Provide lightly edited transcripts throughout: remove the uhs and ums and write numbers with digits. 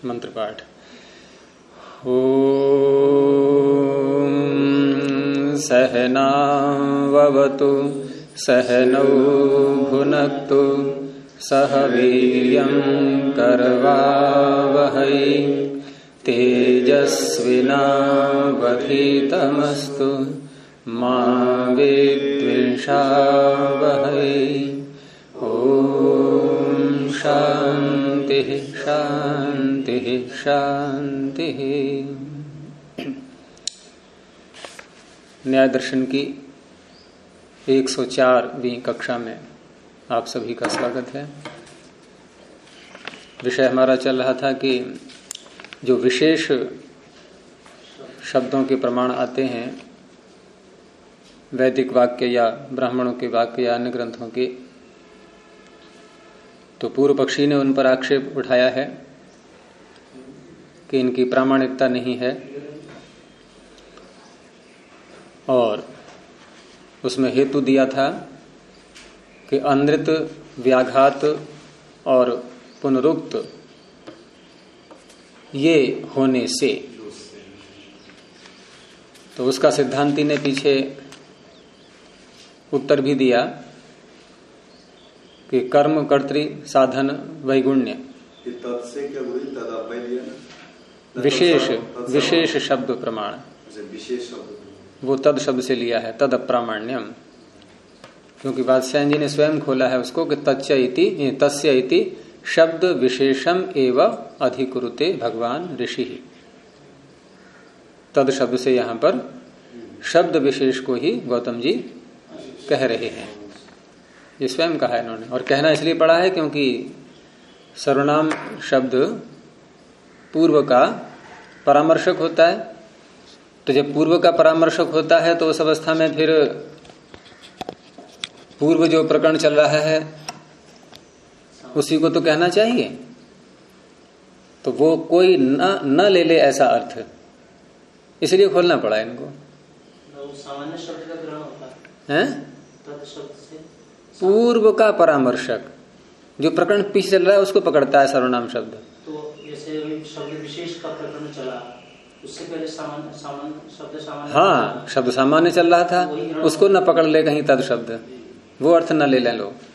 मंत्र पाठ। ओम सहनावतु सहनौ भुनक्तु सह वीर्यं करवावहै तेजस्विनावधीतमस्तु मा विद्विषावहै। ओम शांति शांति शांति। न्याय दर्शन की 104वीं कक्षा में आप सभी का स्वागत है। विषय हमारा चल रहा था कि जो विशेष शब्दों के प्रमाण आते हैं वैदिक वाक्य या ब्राह्मणों के वाक्य या अन्य ग्रंथों के, तो पूर्व पक्षी ने उन पर आक्षेप उठाया है कि इनकी प्रामाणिकता नहीं है और उसमें हेतु दिया था कि अनृत, व्याघात और पुनरुक्त ये होने से, तो उसका सिद्धांती ने पीछे उत्तर भी दिया कि कर्म, कर्तृ, साधन, वैगुण्य विशेष शब्द प्रमाण, वो तद शब्द से लिया है, तद अप्रामाण्यम। क्योंकि बादशाह जी ने स्वयं खोला है उसको कि तस्य इति शब्द विशेषम एव अधिकुरुते भगवान ऋषि। तद शब्द से यहां पर शब्द विशेष को ही गौतम जी कह रहे हैं, ये स्वयं कहा है इन्होंने। और कहना इसलिए पड़ा है क्योंकि सर्वनाम शब्द पूर्व का परामर्शक होता है, तो जब पूर्व का परामर्शक होता है तो उस अवस्था में फिर पूर्व जो प्रकरण चल रहा है उसी को तो कहना चाहिए, तो वो कोई न ले ले ऐसा अर्थ, इसलिए खोलना पड़ा इनको। सामान्य शब्द का ग्रहण होता है तद शब्द से पूर्व का परामर्शक, जो प्रकरण पीछे चल रहा है उसको पकड़ता है सर्वनाम शब्द। तो जैसे शब्द विशेष का प्रकरण चला, उससे पहले सामान्य शब्द सामान्य, हाँ, शब्द सामान्य चल रहा था, उसको न पकड़ ले कहीं तद शब्द, वो अर्थ न ले लें लोग।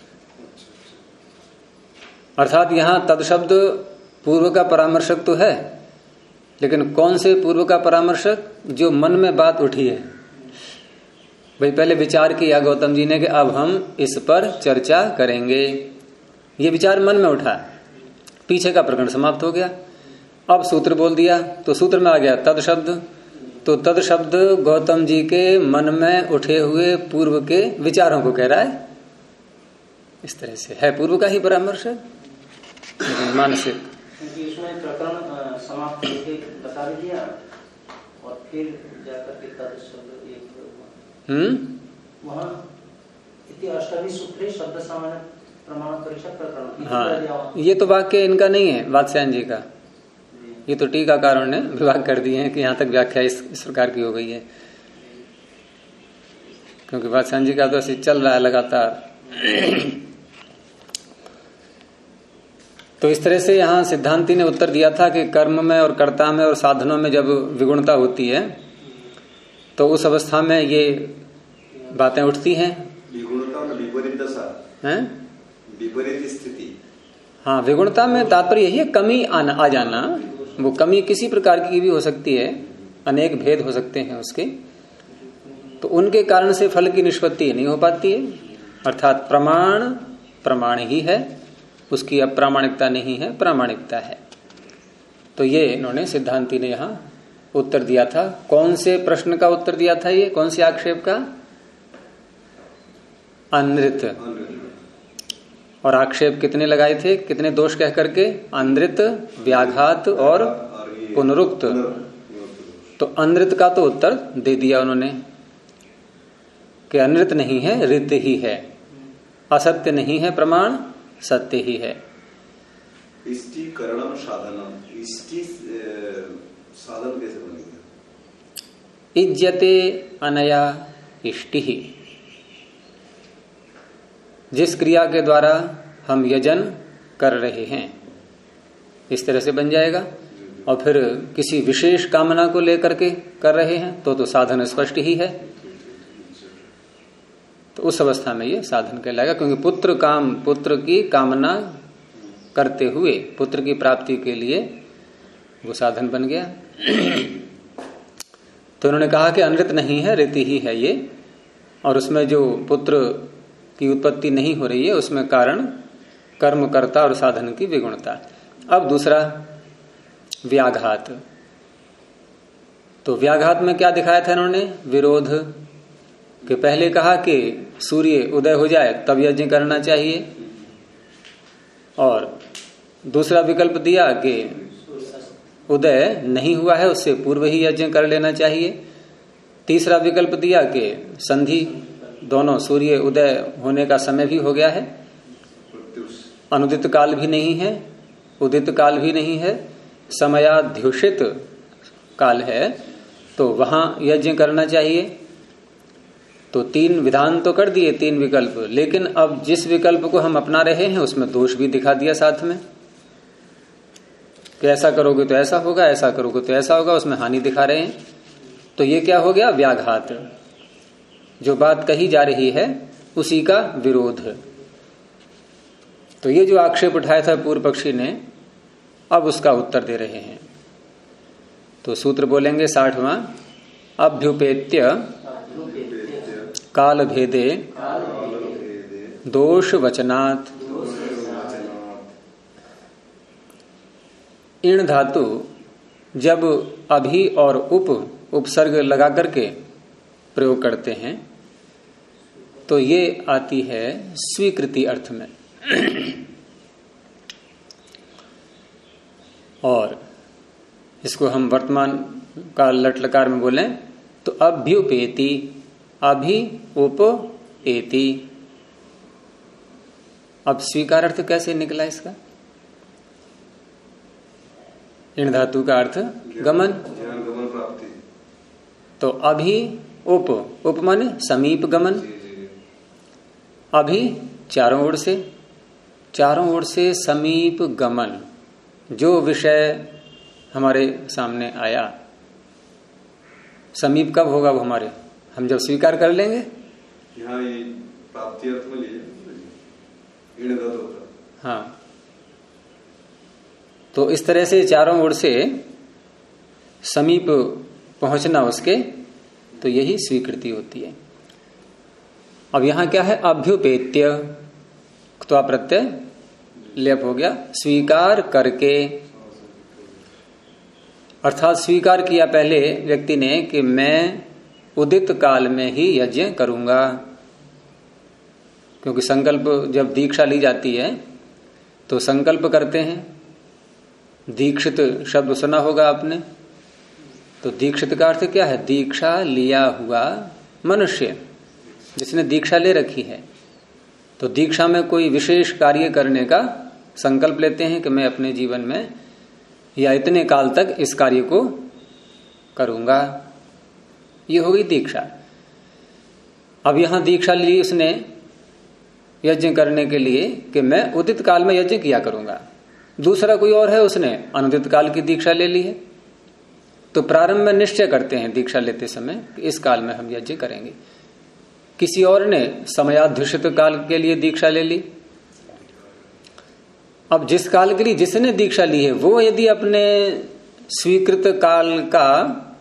अर्थात यहां तद शब्द पूर्व का परामर्शक तो है, लेकिन कौन से पूर्व का परामर्शक? जो मन में बात उठी है भाई, पहले विचार किया गौतम जी ने कि अब हम इस पर चर्चा करेंगे, ये विचार मन में उठा, पीछे का प्रकरण समाप्त हो गया, अब सूत्र बोल दिया तो सूत्र में आ गया तद शब्द, तो तद शब्द गौतम जी के मन में उठे हुए पूर्व के विचारों को कह रहा है। इस तरह से है पूर्व का ही परामर्शक मानसिक। क्योंकि उसमें प्रकरण समाप्त करके बता भी दिया और फिर जाकर के तद शब्द वहाँ अष्टमी सूत्रे शब्द सामान्य प्रमाण परीक्षा प्रकरण। हाँ, ये तो वाक्य इनका नहीं है, वात्स्यायन जी का, ये तो टीकाकारों ने विभाग कर दिए हैं कि यहाँ तक व्याख्या इस प्रकार की हो गई है, क्योंकि वात्स्यायन जी का तो ऐसे चल रहा है लगातार। तो इस तरह से यहाँ सिद्धांती ने उत्तर दिया था कि कर्म में और कर्ता में और साधनों में जब विगुणता होती है तो उस अवस्था में ये बातें उठती हैं। विगुणता में विपरीत दशा है, विपरीत स्थिति। हाँ, विगुणता में तात्पर्य यही है कमी आ जाना। वो कमी किसी प्रकार की भी हो सकती है, अनेक भेद हो सकते हैं उसके, तो उनके कारण से फल की निष्पत्ति नहीं हो पाती है। अर्थात प्रमाण ही है, उसकी अप्रामाणिकता नहीं है, प्रामाणिकता है। तो ये इन्होंने सिद्धांती ने यहाँ उत्तर दिया था। कौन से प्रश्न का उत्तर दिया था? ये कौन से आक्षेप का? अनृत। और आक्षेप कितने लगाए थे, कितने दोष कह करके? अनृत, व्याघात और पुनरुक्त। तो अनृत का तो उत्तर दे दिया उन्होंने कि अनृत नहीं है, ऋत ही है, असत्य नहीं है, प्रमाण सत्य ही है। इष्टिकरणम साधनम, इष्टि साधन कैसे बनेगा? इज्जते अनया इष्टि, जिस क्रिया के द्वारा हम यजन कर रहे हैं इस तरह से बन जाएगा। और फिर किसी विशेष कामना को लेकर के कर रहे हैं तो साधन स्पष्ट ही है, तो उस अवस्था में ये साधन कहलाएगा, क्योंकि पुत्र की कामना करते हुए पुत्र की प्राप्ति के लिए वो साधन बन गया। तो उन्होंने कहा कि अनृत नहीं है, रीति ही है ये, और उसमें जो पुत्र की उत्पत्ति नहीं हो रही है उसमें कारण कर्मकर्ता और साधन की विगुणता। अब दूसरा व्याघात। तो व्याघात में क्या दिखाया था इन्होंने? विरोध। कि पहले कहा कि सूर्य उदय हो जाए तब यज्ञ करना चाहिए, और दूसरा विकल्प दिया कि उदय नहीं हुआ है उससे पूर्व ही यज्ञ कर लेना चाहिए। तीसरा विकल्प दिया कि संधि, दोनों सूर्य उदय होने का समय भी हो गया है, अनुदित काल भी नहीं है, उदित काल भी नहीं है, समयाध्युषित काल है, तो वहां यज्ञ करना चाहिए। तो 3 विधान तो कर दिए, 3 विकल्प, लेकिन अब जिस विकल्प को हम अपना रहे हैं उसमें दोष भी दिखा दिया साथ में कि ऐसा करोगे तो ऐसा होगा, ऐसा करोगे तो ऐसा होगा, उसमें हानि दिखा रहे हैं। तो ये क्या हो गया? व्याघात। जो बात कही जा रही है उसी का विरोध। तो ये जो आक्षेप उठाया था पूर्व पक्षी ने, अब उसका उत्तर दे रहे हैं। तो सूत्र बोलेंगे 60वां, अभ्युपेत्य काल भेदे दोष वचनात्। इण धातु जब अभि और उपसर्ग लगा करके प्रयोग करते हैं तो ये आती है स्वीकृति अर्थ में। और इसको हम वर्तमान काल लट लकार में बोलें तो अभ्युपेति, अभि उप एति। अब स्वीकार अर्थ कैसे निकला इसका? इन धातु का अर्थ गमन, प्राप्ति। तो अभि उप माने समीप गमन। अभि चारों ओर से समीप गमन। जो विषय हमारे सामने आया, समीप कब होगा वो हमारे? हम जब स्वीकार कर लेंगे। यहाँ ये प्राप्ति अर्थ में लिए हाँ। तो इस तरह से चारों ओर से समीप पहुंचना उसके, तो यही स्वीकृति होती है। अब यहां क्या है? अभ्युपेत्य, तो प्रत्यय लेप हो गया, स्वीकार करके। अर्थात स्वीकार किया पहले व्यक्ति ने कि मैं उदित काल में ही यज्ञ करूंगा, क्योंकि संकल्प जब दीक्षा ली जाती है तो संकल्प करते हैं। दीक्षित शब्द सुना होगा आपने, तो दीक्षित का अर्थ क्या है? दीक्षा लिया हुआ मनुष्य, जिसने दीक्षा ले रखी है। तो दीक्षा में कोई विशेष कार्य करने का संकल्प लेते हैं कि मैं अपने जीवन में या इतने काल तक इस कार्य को करूंगा, ये हो गई दीक्षा। अब यहां दीक्षा ली उसने यज्ञ करने के लिए कि मैं उदित काल में यज्ञ किया करूंगा। दूसरा कोई और है, उसने अनुदित काल की दीक्षा ले ली है। तो प्रारंभ में निश्चय करते हैं दीक्षा लेते समय कि इस काल में हम यज्ञ करेंगे। किसी और ने समयाध्युषित काल के लिए दीक्षा ले ली। अब जिस काल के लिए जिसने दीक्षा ली है वो यदि अपने स्वीकृत काल का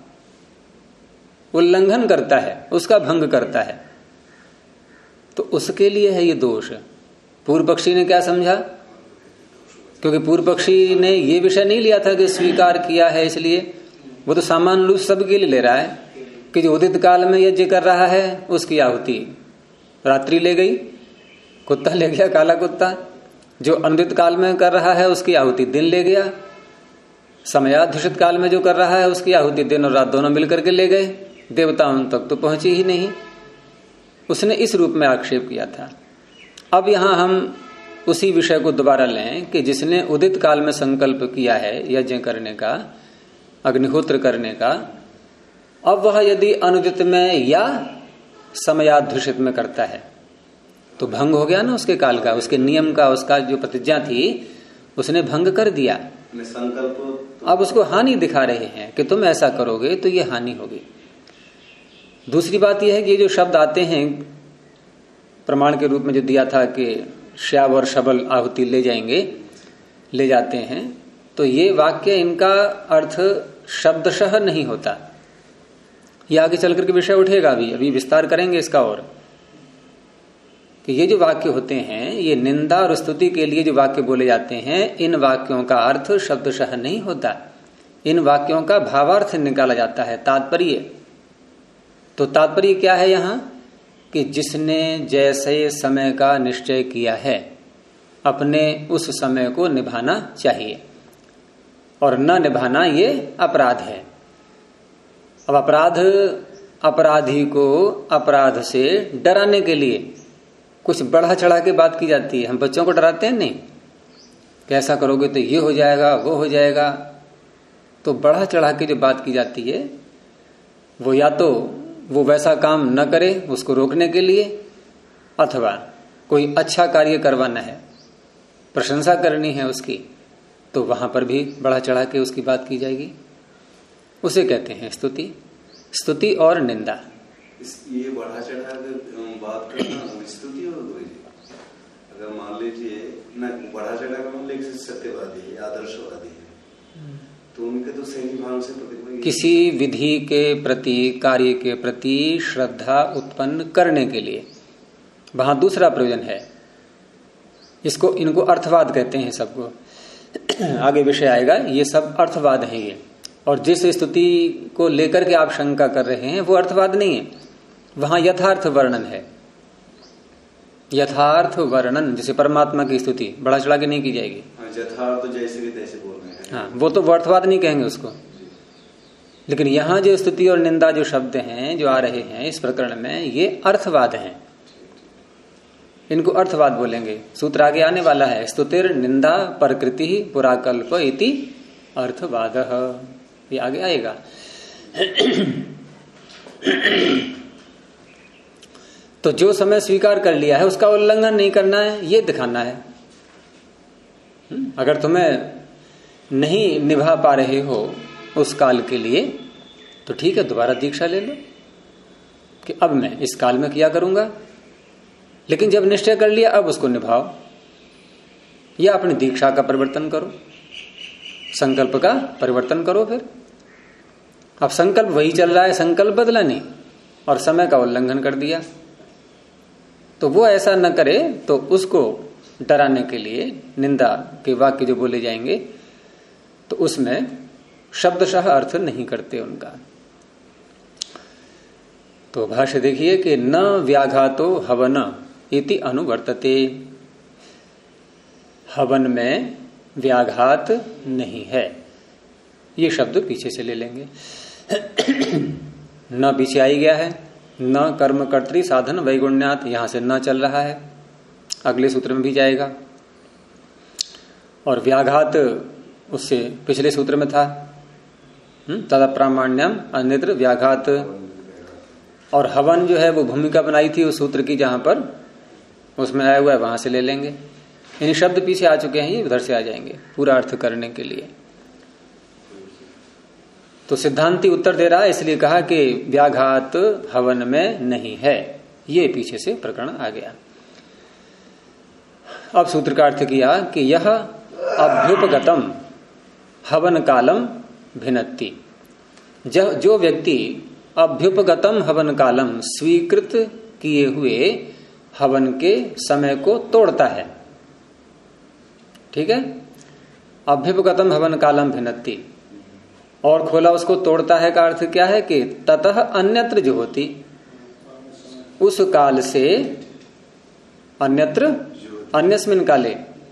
उल्लंघन करता है, उसका भंग करता है, तो उसके लिए है ये दोष। पूर्व पक्षी ने क्या समझा? क्योंकि पूर्व पक्षी ने ये विषय नहीं लिया था कि स्वीकार किया है, इसलिए वो तो सामान्य रूप सबके लिए ले रहा है कि जो उदित काल में यज्ञ कर रहा है उसकी आहुति रात्रि ले गई, कुत्ता ले गया, काला कुत्ता। जो अनुदित काल में कर रहा है उसकी आहुति दिन ले गया। समयाध्युषित काल में जो कर रहा है उसकी आहुति दिन और रात दोनों मिलकर के ले गए, देवताओं तक तो पहुंची ही नहीं। उसने इस रूप में आक्षेप किया था। अब यहां हम उसी विषय को दोबारा लें कि जिसने उदित काल में संकल्प किया है यज्ञ करने का, अग्निहोत्र करने का, अब वह यदि अनुदित में या समयाध्युषित में करता है तो भंग हो गया ना उसके काल का, उसके नियम का, उसका जो प्रतिज्ञा थी उसने भंग कर दिया। संकल्प अब उसको हानि दिखा रहे हैं कि तुम ऐसा करोगे तो ये हानि होगी। दूसरी बात यह है कि ये जो शब्द आते हैं प्रमाण के रूप में जो दिया था कि श्याव और शबल आहुति ले जाते हैं, तो ये वाक्य इनका अर्थ शब्दशः नहीं होता। ये आगे चल करके विषय उठेगा, अभी विस्तार करेंगे इसका। और कि ये जो वाक्य होते हैं, ये निंदा और स्तुति के लिए जो वाक्य बोले जाते हैं, इन वाक्यों का अर्थ शब्दशः नहीं होता। इन वाक्यों का भावार्थ निकाला जाता है, तात्पर्य। तो तात्पर्य क्या है यहां कि जिसने जैसे समय का निश्चय किया है अपने उस समय को निभाना चाहिए, और न निभाना ये अपराध है। अब अपराधी को अपराध से डराने के लिए कुछ बढ़ा चढ़ा के बात की जाती है। हम बच्चों को डराते हैं नहीं, कैसा करोगे तो ये हो जाएगा, वो हो जाएगा। तो बढ़ा चढ़ा के जो बात की जाती है वो या तो वो वैसा काम न करे उसको रोकने के लिए, अथवा कोई अच्छा कार्य करवाना है, प्रशंसा करनी है उसकी, तो वहां पर भी बढ़ा चढ़ा के उसकी बात की जाएगी। उसे कहते हैं स्तुति। स्तुति और निंदा। ये बढ़ा चढ़ा बात करना स्तुति हो गई। अगर मान लीजिए ना बढ़ा चढ़ा का मान लीजिए सत्यवादी है, आदर्शवादी है, तो उनके तो सही भाव से किसी विधि के प्रति, कार्य के प्रति श्रद्धा उत्पन्न करने के लिए वहां दूसरा प्रयोजन है। इनको अर्थवाद कहते हैं सबको। आगे विषय आएगा, ये सब अर्थवाद है ये। और जिस स्तुति को लेकर के आप शंका कर रहे हैं वो अर्थवाद नहीं है, वहां यथार्थ वर्णन है। यथार्थ वर्णन, जैसे परमात्मा की स्तुति बढ़ा चढ़ा के नहीं की जाएगी। यथार्थ तो जैसे भी तैसे बोल रहे हैं, हाँ, वो तो अर्थवाद नहीं कहेंगे उसको। लेकिन यहां जो स्तुति और निंदा जो शब्द हैं जो आ रहे हैं इस प्रकरण में, ये अर्थवाद हैं। इनको अर्थवाद बोलेंगे। सूत्र आगे आने वाला है, स्तुतिर निंदा प्रकृति पुराकल्प इति अर्थवाद। ये आगे आएगा। तो जो समय स्वीकार कर लिया है उसका उल्लंघन नहीं करना है, ये दिखाना है। अगर तुम्हें नहीं निभा पा रहे हो उस काल के लिए, तो ठीक है, दोबारा दीक्षा ले लो कि अब मैं इस काल में किया करूंगा। लेकिन जब निश्चय कर लिया अब उसको निभाओ, या अपनी दीक्षा का परिवर्तन करो, संकल्प का परिवर्तन करो। फिर अब संकल्प वही चल रहा है, संकल्प बदला नहीं, और समय का उल्लंघन कर दिया, तो वो ऐसा न करे। तो उसको डराने के लिए निंदा के वाक्य जो बोले जाएंगे, तो उसमें शब्दशः अर्थ नहीं करते उनका। तो भाष्य देखिए कि न व्याघातो हवन इति अनुवर्तते। हवन में व्याघात नहीं है, ये शब्द पीछे से ले लेंगे। न पीछे आई गया है, न कर्म कर्तृ साधन वैगुण्यात, यहां से न चल रहा है, अगले सूत्र में भी जाएगा। और व्याघात उससे पिछले सूत्र में था, तदा प्रामाण्यम अन्यत्र व्याघात। और हवन जो है वो भूमिका बनाई थी उस सूत्र की, जहां पर उसमें आया हुआ है, वहां से ले लेंगे। इन शब्द पीछे आ चुके हैं, ये उधर से आ जाएंगे पूरा अर्थ करने के लिए। तो सिद्धांती उत्तर दे रहा है, इसलिए कहा कि व्याघात हवन में नहीं है, ये पीछे से प्रकरण आ गया। अब सूत्र का अर्थ किया कि यह अभ्युपगतम हवन कालम भिन्नति। जो व्यक्ति अभ्युपगतम हवन कालम, स्वीकृत किए हुए हवन के समय को तोड़ता है, ठीक है, अभ्युपगतम हवन कालम भिन्नति, और खोला उसको तोड़ता है का अर्थ क्या है कि ततः अन्यत्र जो होती, उस काल से अन्यत्र, अन्यस्मिन् काले,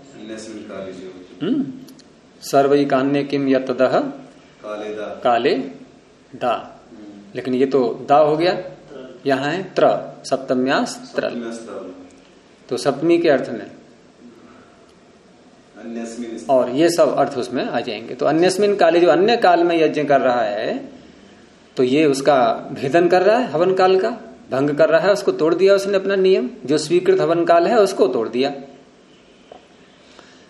सर्वई कान्य किम यतदह काले दा। लेकिन ये तो दा हो गया, यहां है त्र, सप्तम्यास त्र, तो सप्तमी के अर्थ में, और ये सब अर्थ उसमें आ जाएंगे। तो अन्यस्मिन काले, जो अन्य काल में यज्ञ कर रहा है, तो ये उसका भेदन कर रहा है, हवन काल का भंग कर रहा है, उसको तोड़ दिया उसने अपना नियम, जो स्वीकृत हवन काल है उसको तोड़ दिया।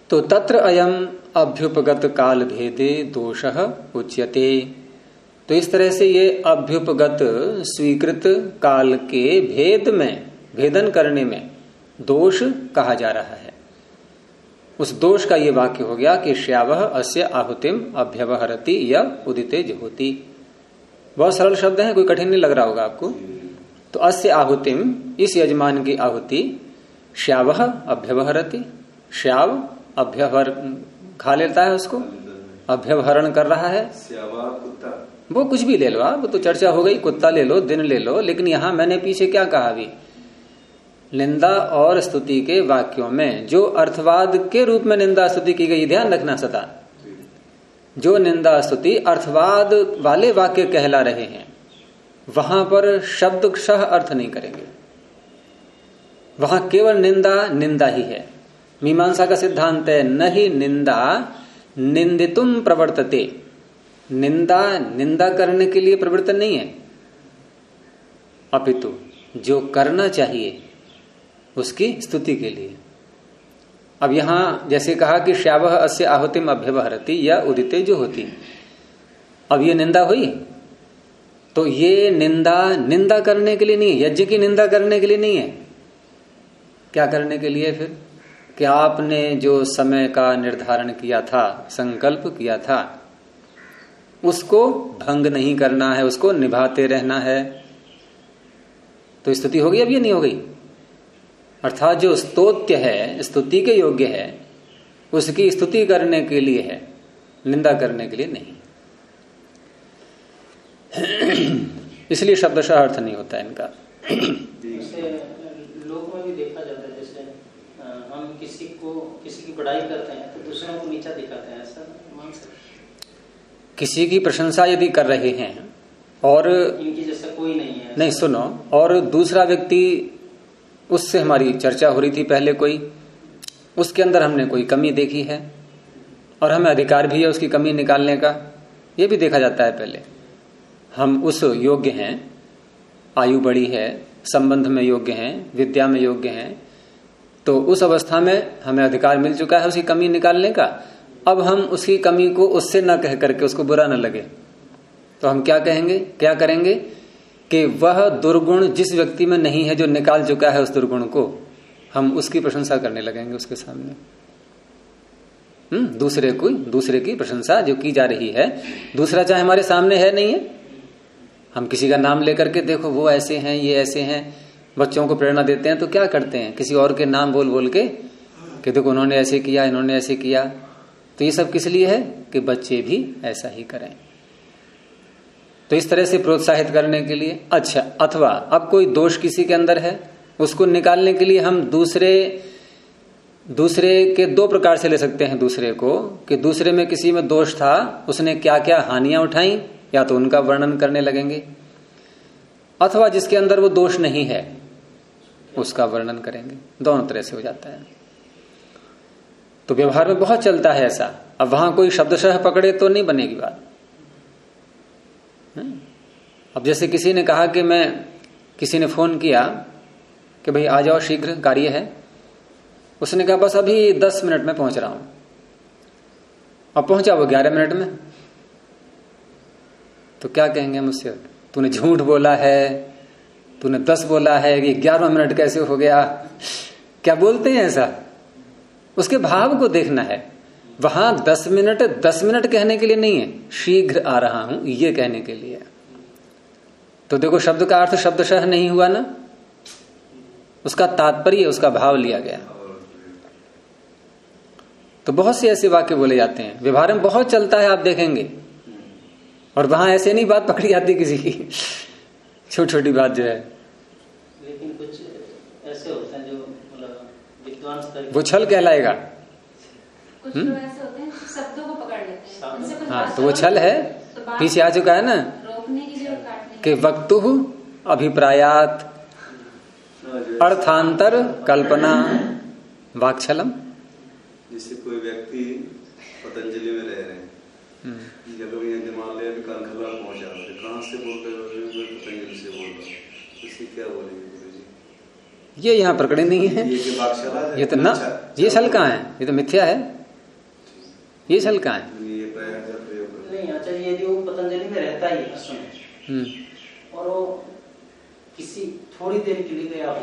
तो तत्र अयम अभ्युपगत काल भेदे दोषः उच्यते। तो इस तरह से ये अभ्युपगत स्वीकृत काल के भेद में, भेदन करने में दोष कहा जा रहा है। उस दोष का ये वाक्य हो गया कि श्यावः अस्य आहुतिम अभ्यवहरति या उदिते जुहोति। बहुत सरल शब्द है, कोई कठिन नहीं लग रहा होगा आपको। तो अस्य आहुतिम, इस यजमान की आहुति, श्यावः अभ्यवहरति, श्याव अभ्यवहर खा लेता है उसको, अभ्यवहरण कर रहा है। कुत्ता, वो कुछ भी ले लो आप, वो तो चर्चा हो गई, कुत्ता ले लो, दिन ले लो। लेकिन यहां मैंने पीछे क्या कहा अभी, निंदा और स्तुति के वाक्यों में जो अर्थवाद के रूप में निंदा स्तुति की गई, ध्यान रखना सदा, जो निंदा स्तुति अर्थवाद वाले वाक्य कहला रहे हैं, वहां पर शब्दशः अर्थ नहीं करेंगे। वहां केवल निंदा निंदा ही है। मीमांसा का सिद्धांत है न ही निंदा निंदितुम प्रवर्तते, निंदा निंदा करने के लिए प्रवर्तन नहीं है, अपितु जो करना चाहिए उसकी स्तुति के लिए। अब यहां जैसे कहा कि श्यावः अस्य आहुतिम अभ्यवहरति या उदिते जो होती, अब ये निंदा हुई, तो ये निंदा निंदा करने के लिए नहीं है, यज्ञ की निंदा करने के लिए नहीं है। क्या करने के लिए फिर, कि आपने जो समय का निर्धारण किया था, संकल्प किया था, उसको भंग नहीं करना है, उसको निभाते रहना है। तो स्तुति हो गई, अब ये नहीं हो गई। अर्थात जो स्तोत्र है, स्तुति के योग्य है, उसकी स्तुति करने के लिए है, निंदा करने के लिए नहीं। इसलिए शब्दशः अर्थ नहीं होता इनका। लोक में भी देखा जाता है, जैसे हम किसी की बड़ाई करते हैं तो दूसरों को नीचा दिखाते हैं, ऐसा मान सकते। किसी की प्रशंसा यदि कर रहे हैं और इनकी जैसा कोई नहीं है, नहीं सुनो, और दूसरा व्यक्ति, उससे हमारी चर्चा हो रही थी पहले, कोई उसके अंदर हमने कोई कमी देखी है और हमें अधिकार भी है उसकी कमी निकालने का, ये भी देखा जाता है पहले। हम उस योग्य हैं, आयु बड़ी है, संबंध में योग्य हैं, विद्या में योग्य हैं, तो उस अवस्था में हमें अधिकार मिल चुका है उसकी कमी निकालने का। अब हम उसकी कमी को उससे न कह करके उसको बुरा न लगे, तो हम क्या कहेंगे, क्या करेंगे कि वह दुर्गुण जिस व्यक्ति में नहीं है, जो निकाल चुका है उस दुर्गुण को, हम उसकी प्रशंसा करने लगेंगे उसके सामने। दूसरे की प्रशंसा जो की जा रही है, दूसरा चाहे हमारे सामने है नहीं है, हम किसी का नाम लेकर के देखो वो ऐसे हैं, ये ऐसे हैं, बच्चों को प्रेरणा देते हैं, तो क्या करते हैं, किसी और के नाम बोल बोल के कि देखो उन्होंने ऐसे किया, इन्होंने ऐसे किया। तो ये सब किस लिए है कि बच्चे भी ऐसा ही करें, तो इस तरह से प्रोत्साहित करने के लिए। अच्छा, अथवा अब कोई दोष किसी के अंदर है, उसको निकालने के लिए हम दूसरे के दो प्रकार से ले सकते हैं दूसरे को, कि दूसरे में किसी में दोष था, उसने क्या क्या हानियां उठाई, या तो उनका वर्णन करने लगेंगे, अथवा जिसके अंदर वो दोष नहीं है उसका वर्णन करेंगे। दोनों तरह से हो जाता है। तो व्यवहार में बहुत चलता है ऐसा। अब वहां कोई शब्दशः पकड़े तो नहीं बनेगी बात। अब जैसे किसी ने कहा कि किसी ने फोन किया कि भाई आ जाओ, शीघ्र कार्य है। उसने कहा बस अभी 10 मिनट में पहुंच रहा हूं। अब पहुंचा वो 11 मिनट में, तो क्या कहेंगे मुझसे, तूने झूठ बोला है, तूने 10 बोला है, कि 11 मिनट कैसे हो गया। क्या बोलते हैं ऐसा, उसके भाव को देखना है। वहां 10 मिनट कहने के लिए नहीं है, शीघ्र आ रहा हूं ये कहने के लिए। तो देखो शब्द का अर्थ शब्दशः नहीं हुआ ना, उसका तात्पर्य, उसका भाव लिया गया। तो बहुत से ऐसे वाक्य बोले जाते हैं, व्यवहार में बहुत चलता है, आप देखेंगे। और वहां ऐसे नहीं बात पकड़ी जाती किसी की, छोटी छोटी बात जो है। लेकिन कुछ ऐसे होते हैं जो मतलब विद्वान, वो छल कहलाएगा। कुछ लोग ऐसे होते हैं शब्दों को पकड़ लेते हैं। हाँ, तो वो छल है, पीछे आ चुका है ना, रोकने की जरूरत काटने कि वक्तुः अभिप्रायात् अर्थांतर कल्पना वाक्छलम। जैसे कोई व्यक्ति पतंजलि में रह रहे हैं, जब यहाँ हिमालय में कानखला पहुंचा, कहाँ से बोल रहे हो, पतंजलि से बोल रहा हूँ, इसी क्या बोलेंगे गुरु जी? ये यहाँ प्रकरण नहीं है, ये तो ना, ये छल कहाँ है, ये तो मिथ्या है। ये शलका है। ये प्रयाग का प्रयोग नहीं आचार्य, यदि वो पतंजलि में रहता ही आश्रम में और वो किसी थोड़ी देर के लिए गया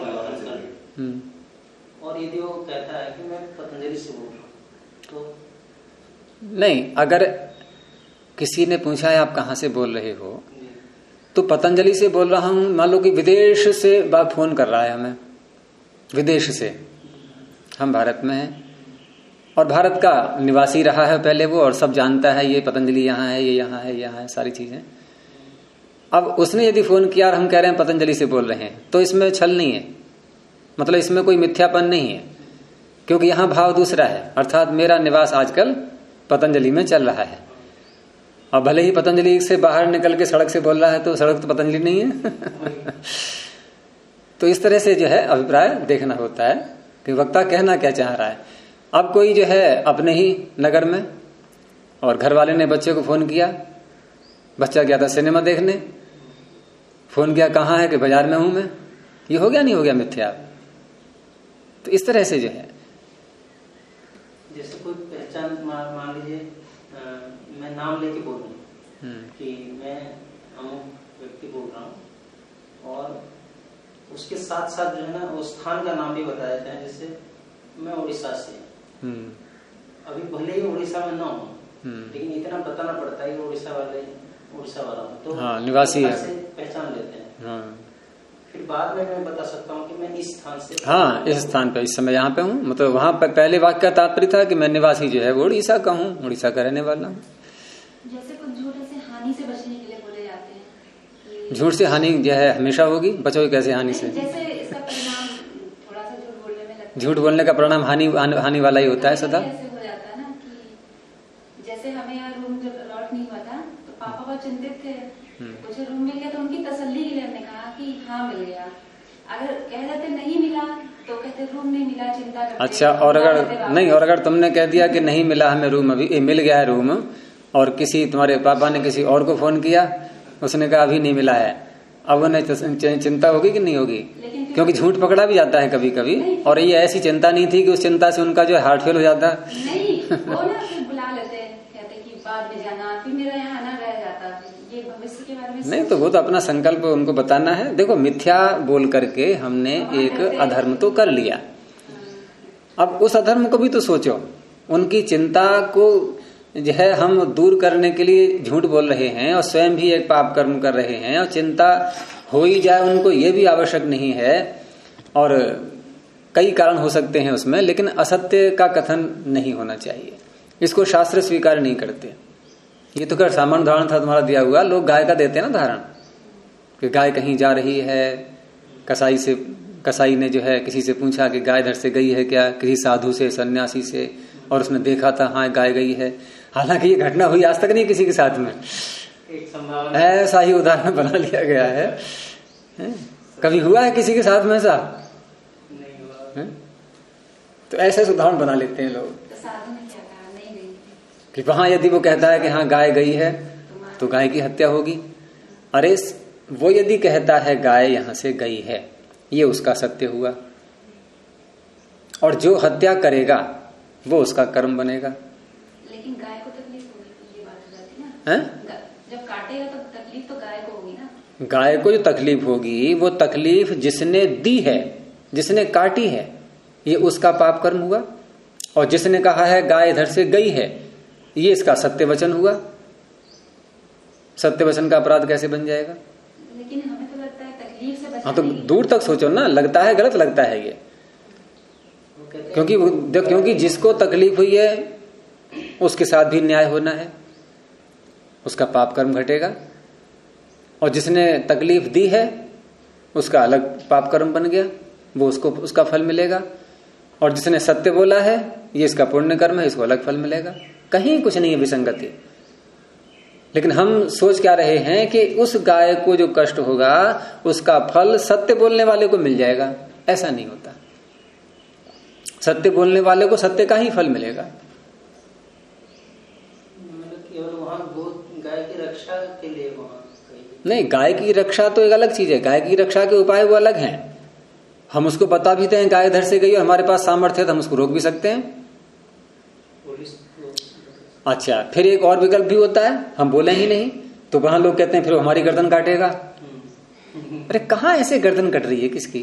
और यदि वो कहता है कि मैं पतंजलि से बोल रहा हूँ तो नहीं, अगर किसी ने पूछा है आप कहाँ से बोल रहे हो तो पतंजलि से बोल रहा हूं, मान लो कि विदेश से बात फोन कर रहा है हमें, विदेश से, हम भारत में हैं और भारत का निवासी रहा है पहले वो, और सब जानता है ये पतंजलि यहाँ है, ये यहाँ है, यहाँ है, सारी चीजें। अब उसने यदि फोन किया और हम कह रहे हैं पतंजलि से बोल रहे हैं तो इसमें छल नहीं है, मतलब इसमें कोई मिथ्यापन नहीं है, क्योंकि यहां भाव दूसरा है, अर्थात मेरा निवास आजकल पतंजलि में चल रहा है। अब भले ही पतंजलि से बाहर निकल के सड़क से बोल रहा है तो सड़क तो पतंजलि नहीं है। तो इस तरह से जो है अभिप्राय देखना होता है कि वक्ता कहना क्या चाह रहा है। अब कोई जो है अपने ही नगर में और घर वाले ने बच्चे को फोन किया, बच्चा गया था सिनेमा देखने, फोन किया कहाँ है कि बाजार में हूं मैं, ये हो गया नहीं हो गया मिथ्या। तो इस तरह से जो है जैसे कोई पहचान, मान लीजिए मैं नाम लेके बोल रहा हूँ कि मैं अमुक व्यक्ति बोल रहा हूँ और उसके साथ साथ जो है ना उस स्थान का नाम भी बताया जाता है, जैसे मैं उड़ीसा से, अभी भले ही उड़ीसा में ना हूँ लेकिन इतना बताना पड़ता है कि उड़ीसा वाला हूँ तो हाँ, निवासी है, पहचान लेते हैं। हाँ। फिर बाद में मैं बता सकता हूँ कि मैं इस स्थान से, हाँ, इस स्थान पे इस समय यहाँ पे हूँ, मतलब वहां पर पहले वाक्य का तात्पर्य था कि मैं निवासी जो है वो उड़ीसा का हूँ, उड़ीसा का रहने वाला हूँ। जैसे कुछ झूठ से हानि से बचने के लिए बोले जाते हैं, झूठ से हानि जो है हमेशा होगी, बचोगे कैसे हानि से? जैसे इसका परिणाम थोड़ा सा झूठ बोलने में लगता है, झूठ बोलने का परिणाम हानि वाला ही होता है सदा। ऐसे हो जाता है ना कि जैसे हमें यहाँ रूम जब अलॉट नहीं हुआ था तो पापा बहुत चिंतित थे, मुझे रूम मिल गया तो उनकी तसल्ली के लिए हमने कहा कि हाँ मिल गया। अगर कह देते नहीं मिला तो कहते रूम नहीं मिला, चिंता करते। अच्छा, और अगर नहीं, और अगर तुमने कह दिया कि नहीं मिला हमें रूम, अभी मिल गया है रूम, और किसी तुम्हारे पापा ने किसी और को फोन किया, उसने कहा अभी नहीं मिला है, अब उन्हें चिंता होगी कि नहीं होगी? क्योंकि झूठ पकड़ा भी जाता है कभी कभी, और ये ऐसी चिंता नहीं थी कि उस चिंता से उनका जो है हार्ट फेल हो जाता। नहीं, वो ना फिर बुला लेते, कहते कि बाद में जाना, फिर मेरा यहाँ आना रह जाता, ये भविष्य के बारे में नहीं, तो वो तो अपना संकल्प उनको बताना है। देखो, मिथ्या बोल करके हमने एक अधर्म तो कर लिया, अब उस अधर्म को भी तो सोचो, उनकी चिंता को जो है हम दूर करने के लिए झूठ बोल रहे हैं और स्वयं भी एक पाप कर्म कर रहे हैं, और चिंता हो ही जाए उनको ये भी आवश्यक नहीं है, और कई कारण हो सकते हैं उसमें, लेकिन असत्य का कथन नहीं होना चाहिए, इसको शास्त्र स्वीकार नहीं करते। ये तो खैर सामान्य उदाहरण था तुम्हारा दिया हुआ, लोग गाय का देते हैं ना उदाहरण, कि गाय कहीं जा रही है, कसाई ने जो है किसी से पूछा कि गाय इधर से गई है क्या, किसी साधु से, सन्यासी से, और उसने देखा था हाँ गाय गई है। हालांकि ये घटना हुई आज तक नहीं किसी के साथ में, एक संभावना ऐसा ही उदाहरण बना लिया गया है। कभी हुआ है किसी के साथ में ऐसा? नहीं हुआ। तो ऐसे उदाहरण बना लेते हैं लोग तो साधु ने क्या कहा, नहीं गई कि वहां यदि वो कहता है कि हाँ गाय गई है तो गाय की हत्या होगी। अरे वो यदि कहता है गाय यहां से गई है, ये उसका सत्य हुआ, और जो हत्या करेगा वो उसका कर्म बनेगा। लेकिन गाय को तकलीफ होगी, ये बात हो जाती है ना, जब काटेगा तो तकलीफ तो गाय को होगी ना। गाय को जो तकलीफ होगी वो तकलीफ जिसने दी है, जिसने काटी है, ये उसका पाप कर्म हुआ, और जिसने कहा है गाय इधर से गई है, ये इसका सत्य वचन हुआ। सत्य वचन का अपराध कैसे बन जाएगा? लेकिन हमें तो लगता है तकलीफ से बचना। हाँ, तो दूर तक सोचो ना, लगता है गलत लगता है ये, क्योंकि जिसको तकलीफ हुई है उसके साथ भी न्याय होना है, उसका पाप कर्म घटेगा, और जिसने तकलीफ दी है उसका अलग पाप कर्म बन गया, वो उसको उसका फल मिलेगा, और जिसने सत्य बोला है ये इसका पुण्य कर्म है, इसको अलग फल मिलेगा। कहीं कुछ नहीं है विसंगति। लेकिन हम सोच क्या रहे हैं कि उस गाय को जो कष्ट होगा उसका फल सत्य बोलने वाले को मिल जाएगा, ऐसा नहीं होता। सत्य बोलने वाले को सत्य का ही फल मिलेगा। केवल वहाँ गाय की रक्षा के लिए वहाँ नहीं, गाय की रक्षा तो एक अलग चीज है, गाय की रक्षा के उपाय वो अलग हैं। हम उसको बता भी दें गाय इधर से गई और हमारे पास सामर्थ्य है तो हम उसको रोक भी सकते हैं। अच्छा, फिर एक और विकल्प भी होता है, हम बोले ही नहीं तो वहां लोग कहते हैं फिर हमारी गर्दन काटेगा। अरे कहाँ ऐसे गर्दन कट रही है किसकी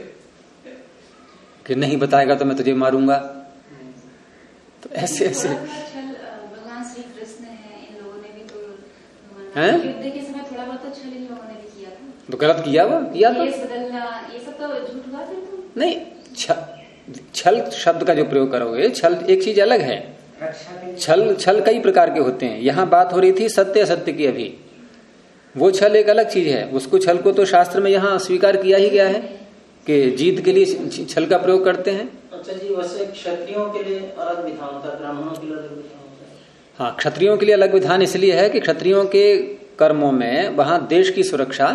कि नहीं बताएगा तो मैं तुझे मारूंगा। तो ऐसे ऐसे भगवान श्री कृष्ण है, इन लोगों ने भी तो हैं युद्ध के समय थोड़ा बहुत तो छल इन लोगों ने भी किया था। तो गलत किया वो किया तो बदलना ये सब तो झूठ हुआ फिर तो नहीं। छल शब्द का जो प्रयोग करोगे, छल एक चीज अलग है। छल कई प्रकार के होते हैं। यहां बात हो रही थी सत्य असत्य की, अभी वो छल एक अलग चीज है। उसको छल को तो शास्त्र में यहां स्वीकार किया ही गया है कि जीत के लिए छल का प्रयोग करते हैं। अच्छा जी, वैसे क्षत्रियों के लिए अलग विधान होता है, ब्राह्मणों के लिए अलग विधान होता है। हाँ, क्षत्रियों के लिए अलग विधान इसलिए है कि क्षत्रियों के कर्मों में वहां देश की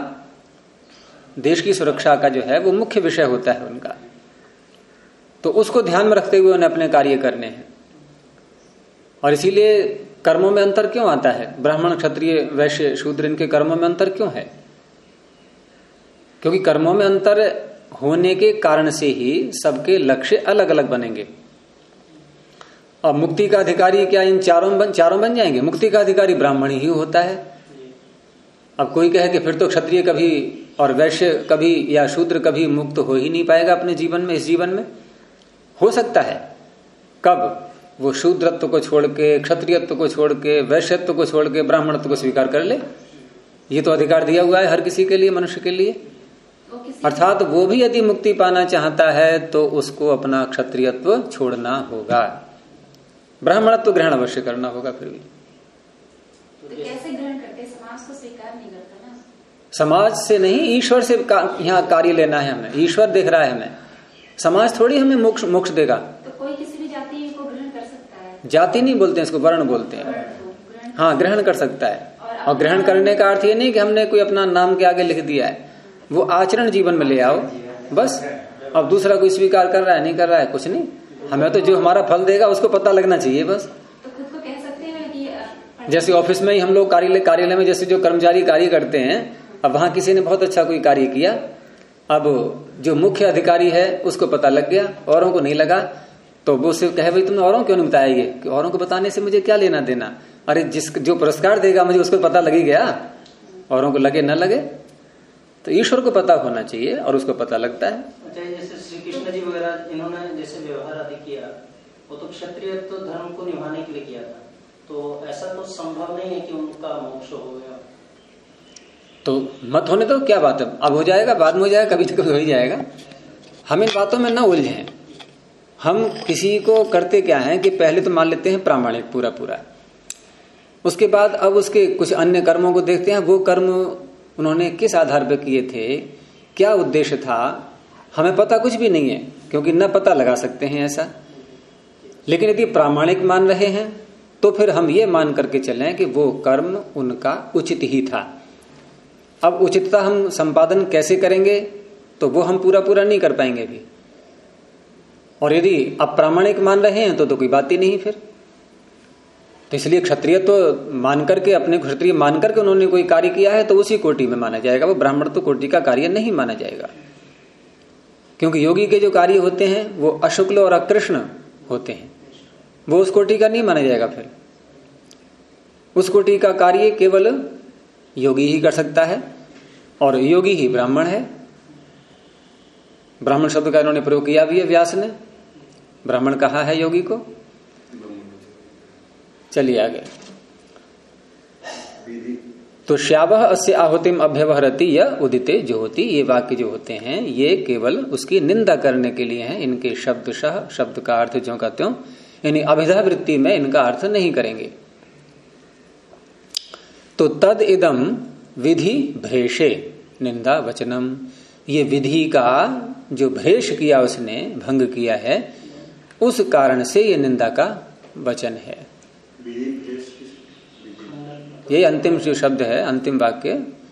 सुरक्षा का जो है वो मुख्य विषय होता है उनका, तो उसको ध्यान में रखते हुए उन्हें अपने कार्य करने हैं। और इसीलिए कर्मों में अंतर क्यों आता है? ब्राह्मण क्षत्रिय वैश्य शूद्र इनके कर्मों में अंतर क्यों है? क्योंकि कर्मों में अंतर होने के कारण से ही सबके लक्ष्य अलग अलग बनेंगे। और मुक्ति का अधिकारी क्या इन चारों बन जाएंगे? मुक्ति का अधिकारी ब्राह्मण ही होता है। अब कोई कहे कि फिर तो क्षत्रिय कभी और वैश्य कभी या शूद्र कभी मुक्त हो ही नहीं पाएगा अपने जीवन में, इस जीवन में। हो सकता है कब? वो शूद्रत्व को छोड़ के, क्षत्रियत्व को छोड़ के, वैश्यत्व को छोड़ के ब्राह्मणत्व को स्वीकार कर ले। ये तो अधिकार दिया हुआ है हर किसी के लिए, मनुष्य के लिए। अर्थात वो भी यदि मुक्ति पाना चाहता है तो उसको अपना क्षत्रियत्व छोड़ना होगा, ब्राह्मणत्व ग्रहण अवश्य करना होगा। फिर भी तो कैसे ग्रहण करते? समाज को स्वीकार नहीं करता ना। समाज से नहीं, ईश्वर से यहाँ कार्य लेना है हमें। ईश्वर देख रहा है हमें, समाज थोड़ी हमें मोक्ष देगा। तो कोई किसी भी जाति को ग्रहण कर सकता है? जाति नहीं बोलते हैं इसको, वर्ण बोलते हैं। हाँ, ग्रहण कर सकता है। और ग्रहण करने का अर्थ ये नहीं कि हमने कोई अपना नाम के आगे लिख दिया है, वो आचरण जीवन में ले आओ बस। अब दूसरा कोई स्वीकार कर रहा है नहीं कर रहा है कुछ नहीं, हमें तो जो हमारा फल देगा उसको पता लगना चाहिए बस। तो खुद को कह सकते हैं कि जैसे ऑफिस में ही हम लोग कार्यालय में जैसे जो कर्मचारी कार्य करते हैं, अब वहां किसी ने बहुत अच्छा कोई कार्य किया, अब जो मुख्य अधिकारी है उसको पता लग गया, औरों को नहीं लगा, तो वो सिर्फ कहे भाई तुमने औरों क्यों नहीं बताया ये, कि औरों को बताने से मुझे क्या लेना देना। अरे जो पुरस्कार देगा मुझे उसको पता लग ही गया, औरों को लगे न लगे। तो ईश्वर को पता होना चाहिए और उसको पता लगता है। अच्छा, जैसे श्री कृष्ण जी वगैरह इन्होंने जैसे व्यवहार आदि किया, वो तो क्षत्रिय तो धर्म को निभाने के लिए किया था, तो ऐसा तो संभव नहीं है कि उनका मोक्ष हो गया। तो मत होने तो क्या बात है, अब हो जाएगा, बाद में हो जाएगा, कभी तो कभी हो ही जाएगा। हम इन बातों में न उलझे। हम किसी को करते क्या है कि पहले तो मान लेते हैं प्रामाणिक पूरा, उसके बाद अब उसके कुछ अन्य कर्मों को देखते हैं, वो कर्म उन्होंने किस आधार पर किए थे, क्या उद्देश्य था, हमें पता कुछ भी नहीं है, क्योंकि न पता लगा सकते हैं ऐसा। लेकिन यदि प्रामाणिक मान रहे हैं तो फिर हम ये मान करके चलें कि वो कर्म उनका उचित ही था। अब उचितता हम संपादन कैसे करेंगे, तो वो हम पूरा नहीं कर पाएंगे भी। और यदि अप्रामाणिक मान रहे हैं तो कोई बात ही नहीं फिर। तो इसलिए क्षत्रिय तो मान करके, अपने क्षत्रिय मान करके उन्होंने कोई कार्य किया है तो उसी कोटि में माना जाएगा, वो ब्राह्मण तो कोटि का कार्य नहीं माना जाएगा। क्योंकि योगी के जो कार्य होते हैं वो अशुक्ल और अकृष्ण होते हैं, वो उस कोटि का नहीं माना जाएगा। फिर उस कोटि का कार्य केवल योगी ही कर सकता है, और योगी ही ब्राह्मण है। ब्राह्मण शब्द का इन्होंने प्रयोग किया भी है, व्यास ने ब्राह्मण कहा है योगी को। चलिए आगे। तो श्यावह अस्य आहुतिम अभ्यवहरति या उदिते जो होती, ये वाक्य जो होते हैं ये केवल उसकी निंदा करने के लिए हैं। इनके शब्दशः शब्द का अर्थ ज्यों का त्यों, यानी अभिधा वृत्ति में इनका अर्थ नहीं करेंगे। तो तद इदम विधि भ्रेषे निंदा वचनम, ये विधि का जो भ्रेष किया उसने, भंग किया है, उस कारण से ये निंदा का वचन है। ये अंतिम जो शब्द है, अंतिम वाक्य,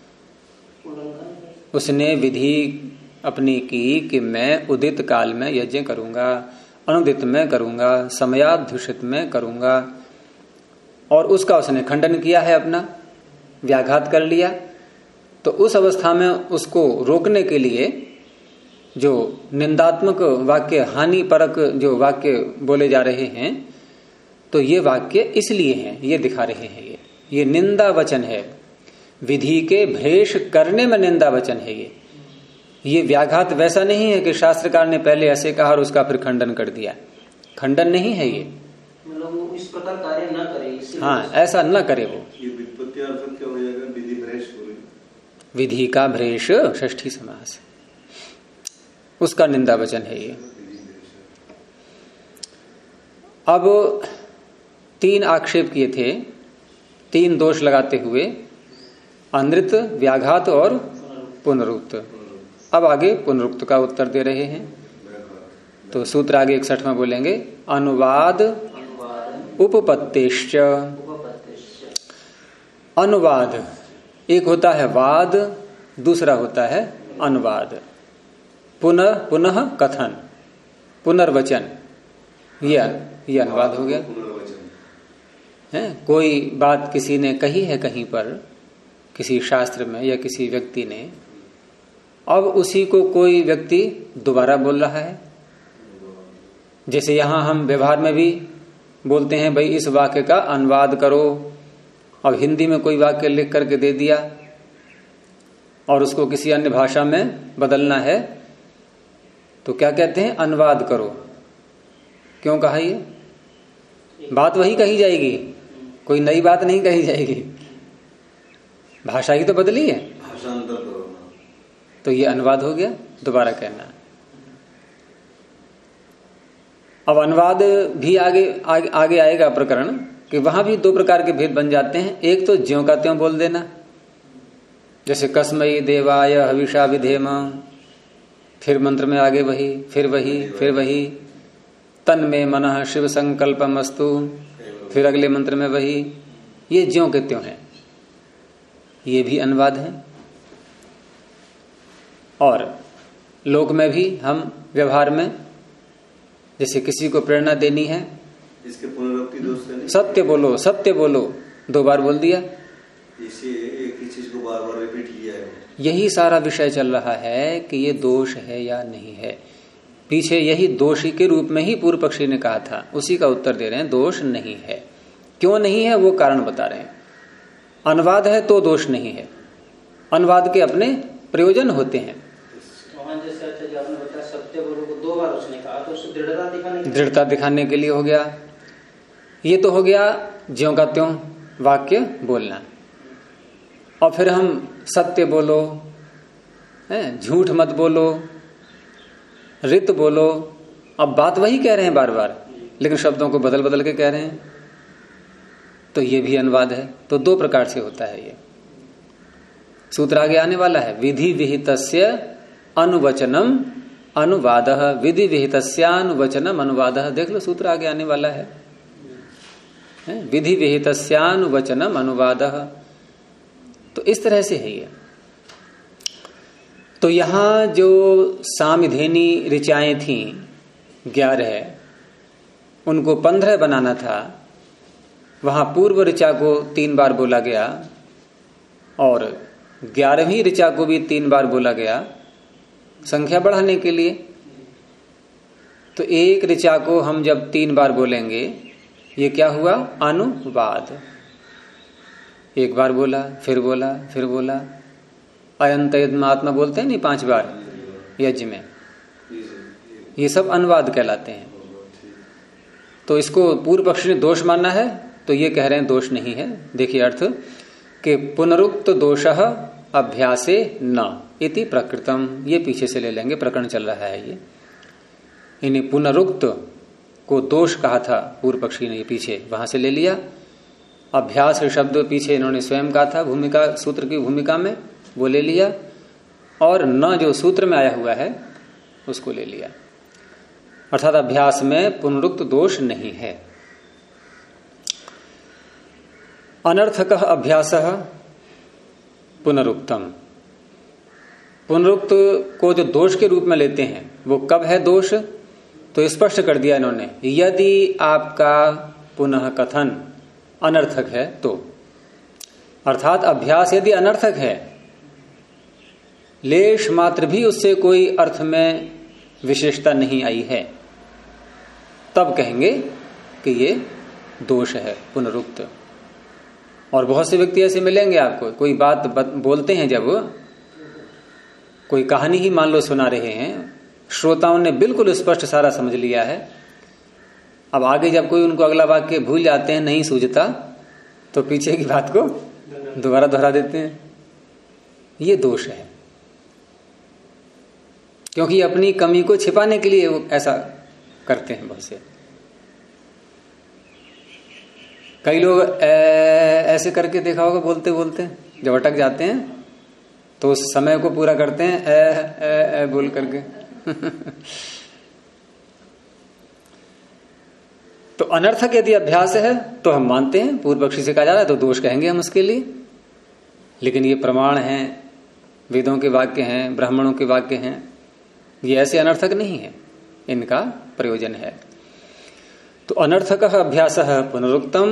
उसने विधि अपनी की कि मैं उदित काल में यज्ञ करूंगा, अनुदित में करूंगा, समयाध्युषित में करूंगा, और उसका उसने खंडन किया है, अपना व्याघात कर लिया। तो उस अवस्था में उसको रोकने के लिए जो निंदात्मक वाक्य, हानि परक जो वाक्य बोले जा रहे हैं, तो तो ये वाक्य इसलिए हैं, ये दिखा रहे हैं। ये निंदा वचन है, विधि के भ्रेष करने में निंदा वचन है। ये व्याघात वैसा नहीं है कि शास्त्रकार ने पहले ऐसे कहा और उसका फिर खंडन कर दिया। खंडन नहीं है ये, मतलब इस प्रकार कार्य न करे। हाँ, ऐसा न करे वो। ये व्युत्पत्ति अर्थ क्या हो जाएगा? विधि भ्रेष बोले, विधि का भ्रेष षष्ठी समास, उसका निंदा वचन है ये। अब 3 आक्षेप किए थे, 3 दोष लगाते हुए, अनृत, व्याघात और पुनरुक्त। अब आगे पुनरुक्त का उत्तर दे रहे हैं। तो सूत्र आगे 61 में बोलेंगे, अनुवाद उपपत्तिश्च। अनुवाद एक होता है वाद, दूसरा होता है अनुवाद। पुनः पुनः कथन, पुनर्वचन, ये अनुवाद हो गया है। कोई बात किसी ने कही है कहीं पर, किसी शास्त्र में या किसी व्यक्ति ने, अब उसी को कोई व्यक्ति दोबारा बोल रहा है। जैसे यहां हम व्यवहार में भी बोलते हैं, भाई इस वाक्य का अनुवाद करो। अब हिंदी में कोई वाक्य लिख करके दे दिया और उसको किसी अन्य भाषा में बदलना है, तो क्या कहते हैं? अनुवाद करो। क्यों कहा? ये बात वही कही जाएगी, कोई नई बात नहीं कही जाएगी, भाषा ही तो बदली है, भाषांतर करो। तो ये अनुवाद हो गया, दोबारा कहना। अब अनुवाद भी आगे आएगा प्रकरण कि वहां भी 2 प्रकार के भेद बन जाते हैं। एक तो ज्यों का त्यों बोल देना, जैसे कस्मई देवाय हविषा विधेम, फिर मंत्र में आगे वही, फिर वही, फिर वही, तन में मनः शिव संकल्पमस्तु, फिर अगले मंत्र में वही। ये ज्यों के त्यों है, ये भी अनुवाद है। और लोक में भी हम व्यवहार में जैसे किसी को प्रेरणा देनी है, इसके पुनरुक्ति दोष है, सत्य बोलो, सत्य बोलो, 2 बार बोल दिया, इसे एक ही चीज को बार बार रिपीट किया है। यही सारा विषय चल रहा है कि ये दोष है या नहीं है। पीछे यही दोषी के रूप में ही पूर्व पक्षी ने कहा था, उसी का उत्तर दे रहे हैं, दोष नहीं है। क्यों नहीं है वो कारण बता रहे हैं। अनुवाद है तो दोष नहीं है, अनुवाद के अपने प्रयोजन होते हैं। सत्य बोलो को 2 बार उसने कहा, तो उससे दृढ़ता दिखाने के लिए हो गया। ये तो हो गया ज्यों का त्यों वाक्य बोलना। और फिर हम सत्य बोलो, झूठ मत बोलो, रित बोलो। अब बात वही कह रहे हैं बार बार, लेकिन शब्दों को बदल बदल के कह रहे हैं, तो ये भी अनुवाद है। तो 2 प्रकार से होता है ये। सूत्र आगे आने वाला है, विधि विहितस्य अनुवचनम अनुवादः, विधि विहितस्यानुवचनम अनुवादः। देख लो सूत्र आगे आने वाला है, विधि विहितस्यानुवचनम अनुवादः। तो इस तरह से है ये। तो यहां जो सामिधेनी ऋचाएं थी 11, उनको 15 बनाना था। वहां पूर्व ऋचा को 3 बार बोला गया और 11वीं ऋचा को भी 3 बार बोला गया संख्या बढ़ाने के लिए। तो एक ऋचा को हम जब 3 बार बोलेंगे, ये क्या हुआ? अनुवाद। 1 बार बोला, फिर बोला, फिर बोला। अयंत यज्ञात्मा बोलते हैं नहीं 5 बार यज्ञ में, ये सब अनुवाद कहलाते हैं। तो इसको पूर्व पक्ष ने दोष मानना है, तो ये कह रहे हैं दोष नहीं है। देखिए अर्थ कि पुनरुक्त दोषः अभ्यासे न इति प्रकृतम। ये पीछे से ले लेंगे, प्रकरण चल रहा है ये। इन्हें पुनरुक्त को दोष कहा था पूर्व पक्षी ने, ये पीछे वहां से ले लिया। अभ्यास शब्द पीछे इन्होंने स्वयं कहा था भूमिका, सूत्र की भूमिका में, वो ले लिया। और न जो सूत्र में आया हुआ है उसको ले लिया। अर्थात अभ्यास में पुनरुक्त दोष नहीं है। अनर्थकः अभ्यासः पुनरुक्तम। पुनरुक्त को जो दोष के रूप में लेते हैं, वो कब है दोष? तो स्पष्ट कर दिया इन्होंने, यदि आपका पुनः कथन अनर्थक है तो। अर्थात अभ्यास यदि अनर्थक है, लेश मात्र भी उससे कोई अर्थ में विशेषता नहीं आई है, तब कहेंगे कि ये दोष है पुनरुक्त। और बहुत से व्यक्ति ऐसे मिलेंगे आपको, कोई बात बोलते हैं, जब कोई कहानी ही मान लो सुना रहे हैं, श्रोताओं ने बिल्कुल स्पष्ट सारा समझ लिया है, अब आगे जब कोई उनको अगला वाक्य भूल जाते हैं, नहीं सूझता, तो पीछे की बात को दोबारा दोहरा देते हैं। ये दोष है, क्योंकि अपनी कमी को छिपाने के लिए वो ऐसा करते हैं। बहुत से कई लोग ऐसे करके देखा होगा, बोलते बोलते जब अटक जाते हैं तो उस समय को पूरा करते हैं ए बोल करके। तो अनर्थक यदि अभ्यास है तो हम मानते हैं, पूर्व पक्षी से कहा जा रहा है तो दोष कहेंगे हम उसके लिए, लेकिन ये प्रमाण हैं, वेदों के वाक्य हैं, ब्राह्मणों के वाक्य हैं, ये ऐसे अनर्थक नहीं है, इनका प्रयोजन है। तो अनर्थक अभ्यास पुनरुक्तम,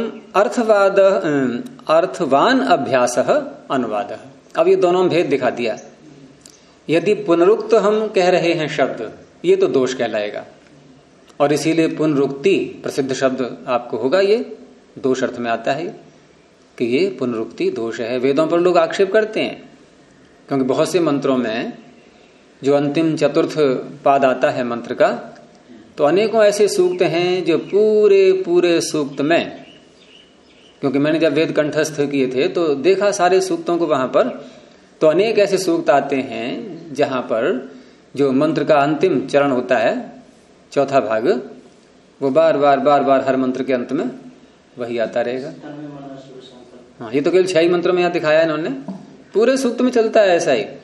अर्थवान अभ्यास अनुवाद। अब ये दोनों भेद दिखा दिया। यदि पुनरुक्त हम कह रहे हैं शब्द, ये तो दोष कहलाएगा, और इसीलिए पुनरुक्ति प्रसिद्ध शब्द आपको होगा, ये दोष अर्थ में आता है कि ये पुनरुक्ति दोष है। वेदों पर लोग आक्षेप करते हैं, क्योंकि बहुत से मंत्रों में जो अंतिम चतुर्थ पाद आता है मंत्र का, तो अनेकों ऐसे सूक्त हैं जो पूरे पूरे सूक्त में, क्योंकि मैंने जब वेद कंठस्थ किए थे तो देखा सारे सूक्तों को वहां पर, तो अनेक ऐसे सूक्त आते हैं जहां पर जो मंत्र का अंतिम चरण होता है, चौथा भाग, वो बार बार हर मंत्र के अंत में वही आता रहेगा। हाँ, ये तो केवल 6 ही मंत्रों में यहां दिखाया है इन्होंने, पूरे सूक्त में चलता है ऐसा ही।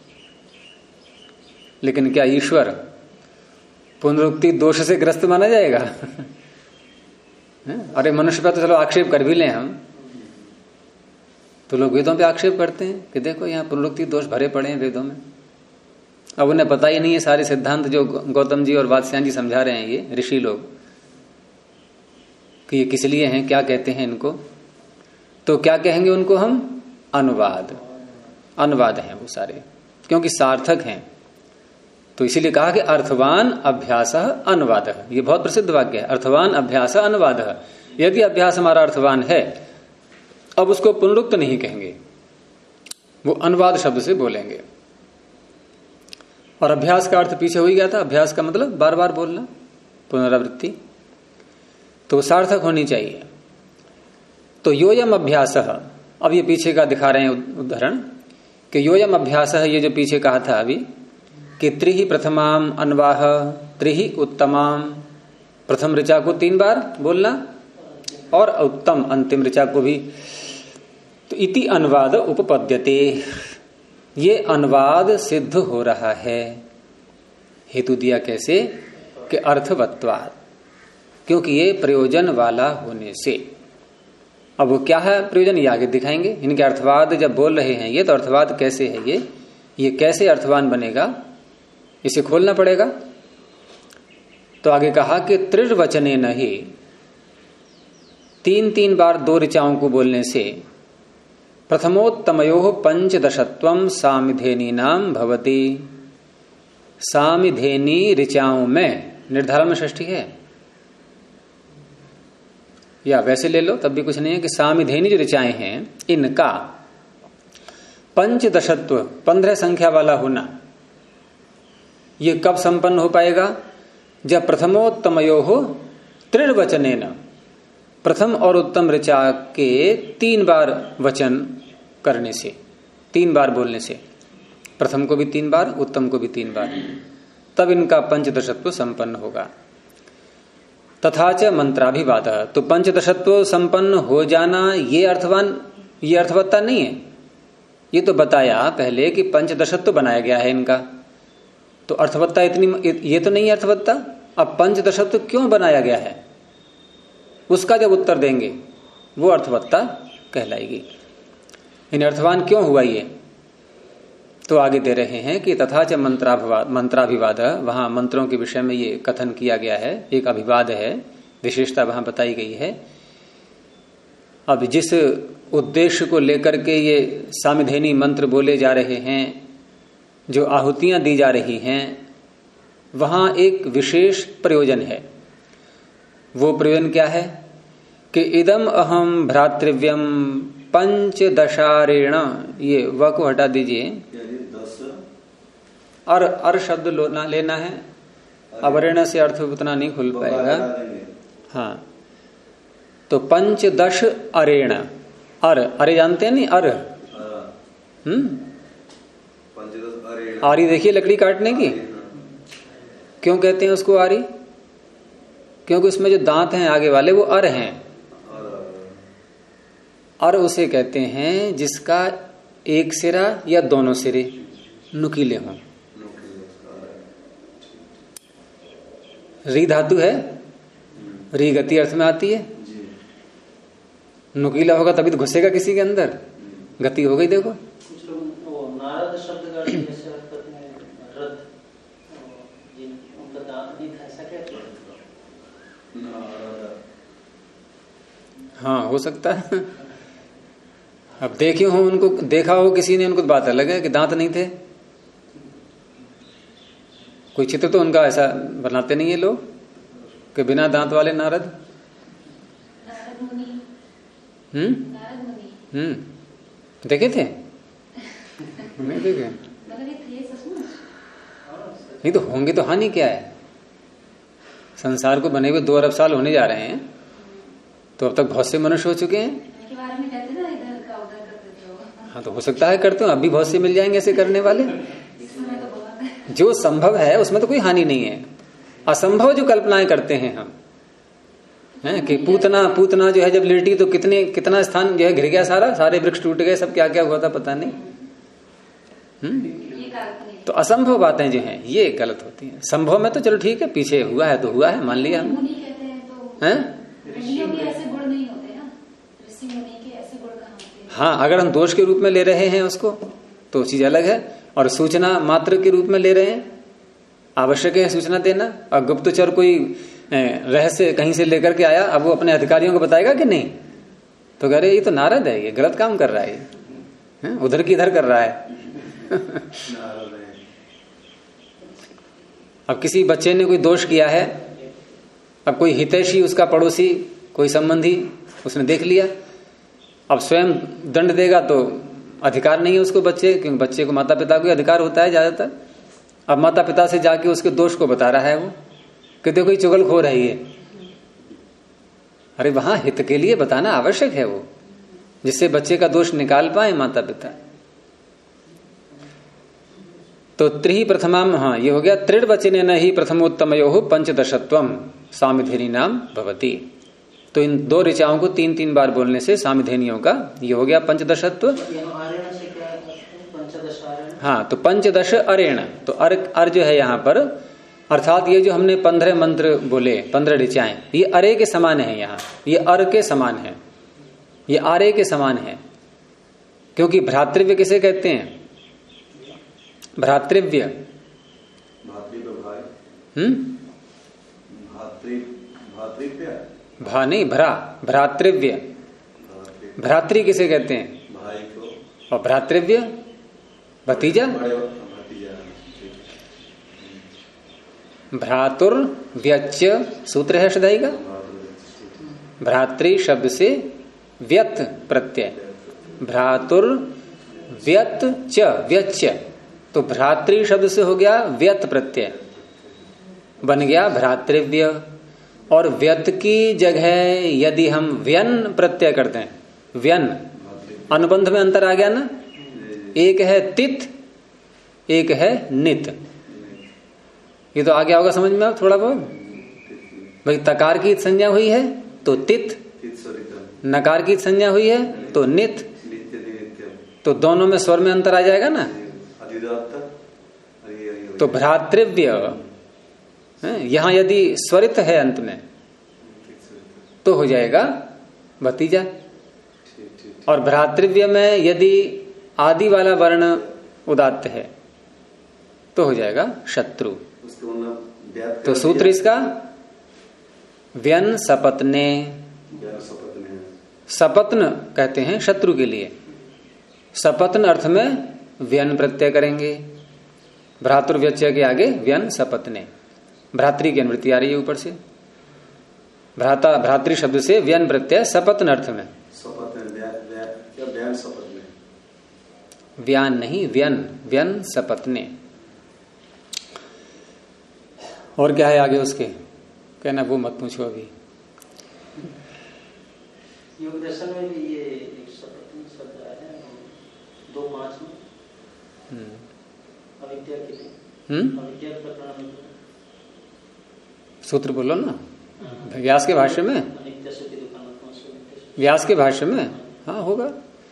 लेकिन क्या ईश्वर पुनरुक्ति दोष से ग्रस्त माना जाएगा? अरे मनुष्य पर तो चलो आक्षेप कर भी लें हम, तो लोग वेदों पे आक्षेप करते हैं कि देखो यहाँ पुनरुक्ति दोष भरे पड़े हैं वेदों में। अब उन्हें पता ही नहीं है सारे सिद्धांत जो गौतम जी और वात्स्यायन जी समझा रहे हैं, ये ऋषि लोग, कि ये किस लिए हैं, क्या कहते हैं इनको। तो क्या कहेंगे उनको हम? अनुवाद हैं वो सारे, क्योंकि सार्थक हैं। तो इसीलिए कहा कि अर्थवान अभ्यास अनुवाद। ये बहुत प्रसिद्ध वाक्य है, अर्थवान अभ्यास अनुवाद। यदि अभ्यास हमारा अर्थवान है, अब उसको पुनरुक्त नहीं कहेंगे, वो अनुवाद शब्द से बोलेंगे। और अभ्यास का अर्थ पीछे हो ही गया था, अभ्यास का मतलब बार बार बोलना, पुनरावृत्ति, तो सार्थक होनी चाहिए। तो योयम अभ्यास, अब ये पीछे का दिखा रहे हैं उदाहरण कि योयम अभ्यास, ये जो पीछे कहा था अभी कि त्रिहि प्रथमाम अन्वाह त्रिहि उत्तमाम, प्रथम ऋचा को 3 बार बोलना और उत्तम अंतिम ऋचा को भी। तो इति अनुवाद उपपद्यते, ये अनुवाद सिद्ध हो रहा है। हेतु दिया कैसे? कि अर्थवत्वात्, क्योंकि ये प्रयोजन वाला होने से। अब वो क्या है प्रयोजन, ये आगे दिखाएंगे। इनके अर्थवाद जब बोल रहे हैं ये, तो अर्थवाद कैसे है ये कैसे अर्थवान बनेगा, इसे खोलना पड़ेगा। तो आगे कहा कि त्रिर्वचने नहीं, 3 बार 2 ऋचाओं को बोलने से प्रथमोत्तमयोः पंचदशत्वं सामिधेनी नाम भवति। सामिधेनी ऋचाओं में निर्धारण में षष्ठी है, या वैसे ले लो तब भी कुछ नहीं है, कि सामिधेनी जो ऋचाएं हैं इनका पंचदशत्व 15 संख्या वाला होना, ये कब संपन्न हो पाएगा? जब प्रथमोत्तमयोः त्रिर्वचनेन, प्रथम और उत्तम ऋचा के 3 बार वचन करने से, 3 बार बोलने से, प्रथम को भी 3 बार, उत्तम को भी 3 बार, तब इनका पंचदशत्व संपन्न होगा। तथा च मंत्राभिवाद, तो पंचदशत्व संपन्न हो जाना ये अर्थवान, ये अर्थवत्ता नहीं है। ये तो बताया पहले कि पंचदशत्व बनाया गया है इनका, तो अर्थवत्ता इतनी ये तो नहीं अर्थवत्ता। अब पंचदशत्व क्यों बनाया गया है, उसका जब उत्तर देंगे वो अर्थवत्ता कहलाएगी। इन अर्थवान क्यों हुआ ये, तो आगे दे रहे हैं कि तथा च मंत्राभिवाद, वहां मंत्रों के विषय में ये कथन किया गया है, एक अभिवाद है, विशेषता वहां बताई गई है। अब जिस उद्देश्य को लेकर के ये सामिधेनी मंत्र बोले जा रहे हैं, जो आहुतियां दी जा रही हैं, वहां एक विशेष प्रयोजन है। वो प्रयोजन क्या है? कि इदम अहम भ्रातृव्यम पंचदशारेण, ये व को हटा दीजिए, अर शब्द लेना है, अवरेण से अर्थ उतना नहीं खुल पाएगा। हाँ, तो पंचदश अरेण, अरे जानते हैं नहीं, आरी देखिए लकड़ी काटने की, क्यों कहते हैं उसको आरी? क्योंकि उसमें जो दांत हैं आगे वाले वो अर हैं। अर उसे कहते हैं जिसका एक सिरा या दोनों सिरे नुकीले हों। री धातु है, री गति अर्थ में आती है। नुकीला होगा तभी तो घुसेगा किसी के अंदर, गति हो गई। देखो कुछ लोग वो नारद शब्द का जैसे अर्थ करते हैं रथ, उनका दांत नहीं था, ऐसा क्या? हाँ, हो सकता है। अब देखे हो उनको, देखा हो किसी ने, उनको बात अलग है कि दांत नहीं थे। कोई चित्र तो उनका ऐसा बनाते नहीं है लोग कि बिना दांत वाले नारद। देखे थे? नहीं देखे? नहीं तो होंगे तो हानि क्या है? संसार को बने हुए 2 अरब साल होने जा रहे हैं, तो अब तक बहुत से मनुष्य हो चुके हैं। हाँ, तो हो सकता है करते हो, अभी बहुत से मिल जाएंगे ऐसे करने वाले। जो संभव है उसमें तो कोई हानि नहीं है। असंभव जो कल्पनाएं करते हैं हम, है कि पूतना जो है जब लेटी तो कितना स्थान जो है घिर गया, सारे वृक्ष टूट गए, सब क्या क्या हुआ था पता नहीं। तो असंभव बातें जो हैं ये गलत होती हैं। संभव में तो चलो ठीक है, पीछे हुआ है तो हुआ है, मान लिया हम। हाँ, अगर हम दोष के रूप में ले रहे हैं उसको तो चीज अलग है, और सूचना मात्र के रूप में ले रहे हैं, आवश्यक है सूचना देना। और गुप्तचर कोई रहस्य कहीं से लेकर के आया, अब वो अपने अधिकारियों को बताएगा कि नहीं? तो कह रहे ये तो नारद है, ये गलत काम कर रहा है, उधर की इधर कर रहा है। अब किसी बच्चे ने कोई दोष किया है, अब कोई हितैषी, उसका पड़ोसी, कोई संबंधी उसने देख लिया, अब स्वयं दंड देगा तो अधिकार नहीं है उसको बच्चे, क्योंकि बच्चे को माता पिता को अधिकार होता है ज्यादातर। अब माता पिता से जाके उसके दोष को बता रहा है वो कि देखो ये चुगलखोर है ये। अरे वहां हित के लिए बताना आवश्यक है वो, जिससे बच्चे का दोष निकाल पाए माता पिता। तो त्रि प्रथमाम, हाँ ये हो गया। त्रिड वचने न ही प्रथमोत्तमयो पंचदशत्वम सामिधेनी नाम भवती। तो इन 2 ऋचाओं को 3-3 बार बोलने से सामिधेनियों का ये हो गया पंचदशत्व। हाँ, तो पंचदश अरेण, तो अर जो है यहाँ पर, अर्थात ये जो हमने 15 मंत्र बोले, 15 ऋचाएं, ये अरे के समान है। यहाँ ये अर के समान है, ये आरे के समान है। क्योंकि भ्रातृव्य किसे कहते हैं? भ्रातृव्य, भा नहीं, भ्रा, भ्रातृव्य। भ्रातृ किसे कहते हैं? और भ्रातृव्य भतीजा। भ्रातुर व्यच्य सूत्र है सदाई का। भ्रातृ शब्द से व्यत प्रत्यय, भ्रातुर व्यत च व्यच्य, तो भ्रातृ शब्द से हो गया व्यत प्रत्यय, बन गया भ्रातृव्य। और व्यत की जगह यदि हम व्यन प्रत्यय करते हैं, व्यन, अनुबंध में अंतर आ गया ना, एक है तित, एक है नित। ये तो आ गया होगा समझ में थोड़ा बहुत। भाई तकार की संज्ञा हुई है तो तित, नकार की संज्ञा हुई है तो नित, तो दोनों में स्वर में अंतर आ जाएगा ना। तो भ्रातृव्य यहां यदि स्वरित है अंत में तो हो जाएगा भतीजा। और भ्रातृव्य में यदि आदि वाला वर्ण उदात्त है तो हो जाएगा शत्रु। तो सूत्र इसका व्यन सपत्ने, सपत्न कहते हैं शत्रु के लिए। सपत्न अर्थ में व्यन प्रत्यय करेंगे, भ्रातृव्यच्य के आगे व्यन सपत्ने। भ्रातृ की अनुवृत्ति आ रही है ऊपर से। भ्राता भ्रातृ शब्द से व्यन प्रत्यय सपत्न अर्थ में। शपथ में क्या व्यान शपथ में? व्यान नहीं, व्यन, व्यन सपत्ने। और क्या है आगे उसके? कहना वो मत पूछो अभी। योग दर्शन में भी ये एक शब्द आया है 2:5 में अविद्या के लिए। अविद्या प्रकरण में सूत्र बोलो ना, व्यास के भाष्य में, व्यास के भाष्य में। हाँ होगा।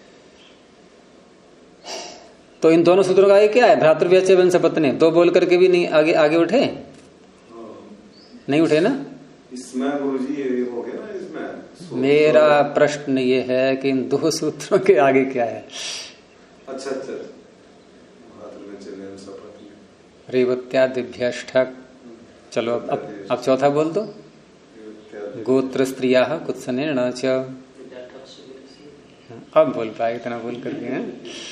तो इन दोनों सूत्रों का ये क्या है? भ्रातृव्यस्य व्यन सपत्ने, दो बोल करके भी नहीं आगे आगे उठे, नहीं उठे ना। इसमें गुरुजी ये हो गया ना इसमें। मेरा प्रश्न ये है कि इन दो सूत्रों के आगे क्या है? अच्छा रेवत्यादिभ्यष्ठक। चलो अब चौथा बोल दो। गोत्र स्त्रिया कुत्सने न च। अब बोल पाए, इतना बोल करके हैं।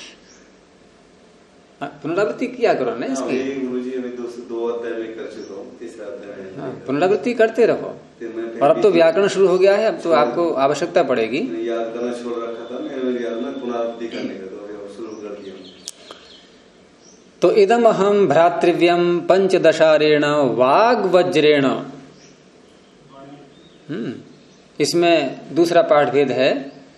पुनरावृत्ति किया करो ना इसकी। गुरुजी अभी 2 अध्याय में कर चुका हूँ, तीसरा अध्याय में। पुनरावृत्ति करते रहो। और अब तो व्याकरण शुरू हो गया है, अब तो आपको आवश्यकता पड़ेगी। याद करना छोड़ रखा था मैं, याद में पुनरावृत्ति करने का, तो शुरू कर दिया। तो इदम अहम भ्रातृव्यम पंचदशारेण वाग वज्रेण। इसमें दूसरा पाठ भेद है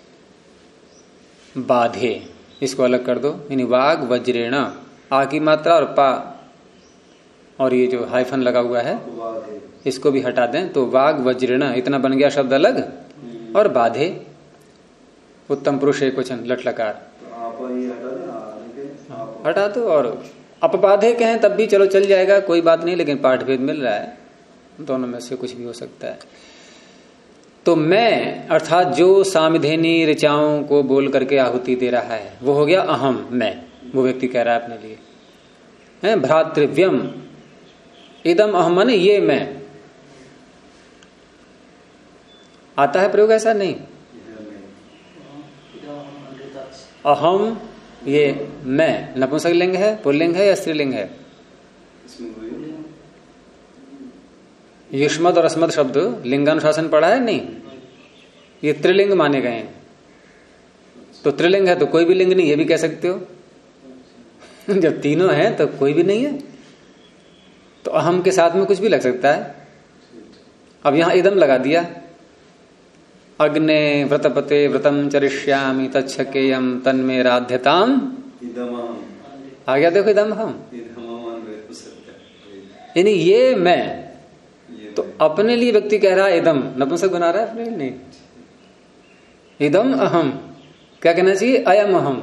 बाधे, इसको अलग कर दो। यानी वाग वज्रेण, आ की मात्रा और पा और ये जो हाइफन लगा हुआ है इसको भी हटा दें तो वाग वज्रेण, इतना बन गया शब्द अलग। और बाधे उत्तम पुरुष एक वचन लट लकार हटा दो। और अपबाधे कहें तब भी चलो चल जाएगा, कोई बात नहीं, लेकिन पाठ भेद मिल रहा है, दोनों में से कुछ भी हो सकता है। तो मैं अर्थात जो सामिधेनी ऋचाओं को बोल करके आहुति दे रहा है वो हो गया अहम, मैं। वो व्यक्ति कह रहा है अपने लिए है भ्रातृव्यम इदम अहम, माने ये मैं। आता है प्रयोग ऐसा? नहीं। अहम ये मैं नपुंसक लिंग है, पुल्लिंग है या स्त्रीलिंग है? युष्मद और अस्मद शब्द लिंगानुशासन पढ़ा है? नहीं, ये त्रिलिंग माने गए हैं। तो त्रिलिंग है तो कोई भी लिंग नहीं, ये भी कह सकते हो। जब तीनों हैं तो कोई भी नहीं है, तो अहम के साथ में कुछ भी लग सकता है। अब यहां इदम लगा दिया। अग्ने व्रतपते व्रतम चरिष्यामि तच्छकेयम तन्मे राध्यताम आ गया। देखो इदम हम, यानी ये मैं। तो अपने लिए व्यक्ति कह रहा है इदम, नपुंसक बना रहा है अपने लिए। नहीं, इदम अहम, क्या कहना चाहिए? अयम अहम।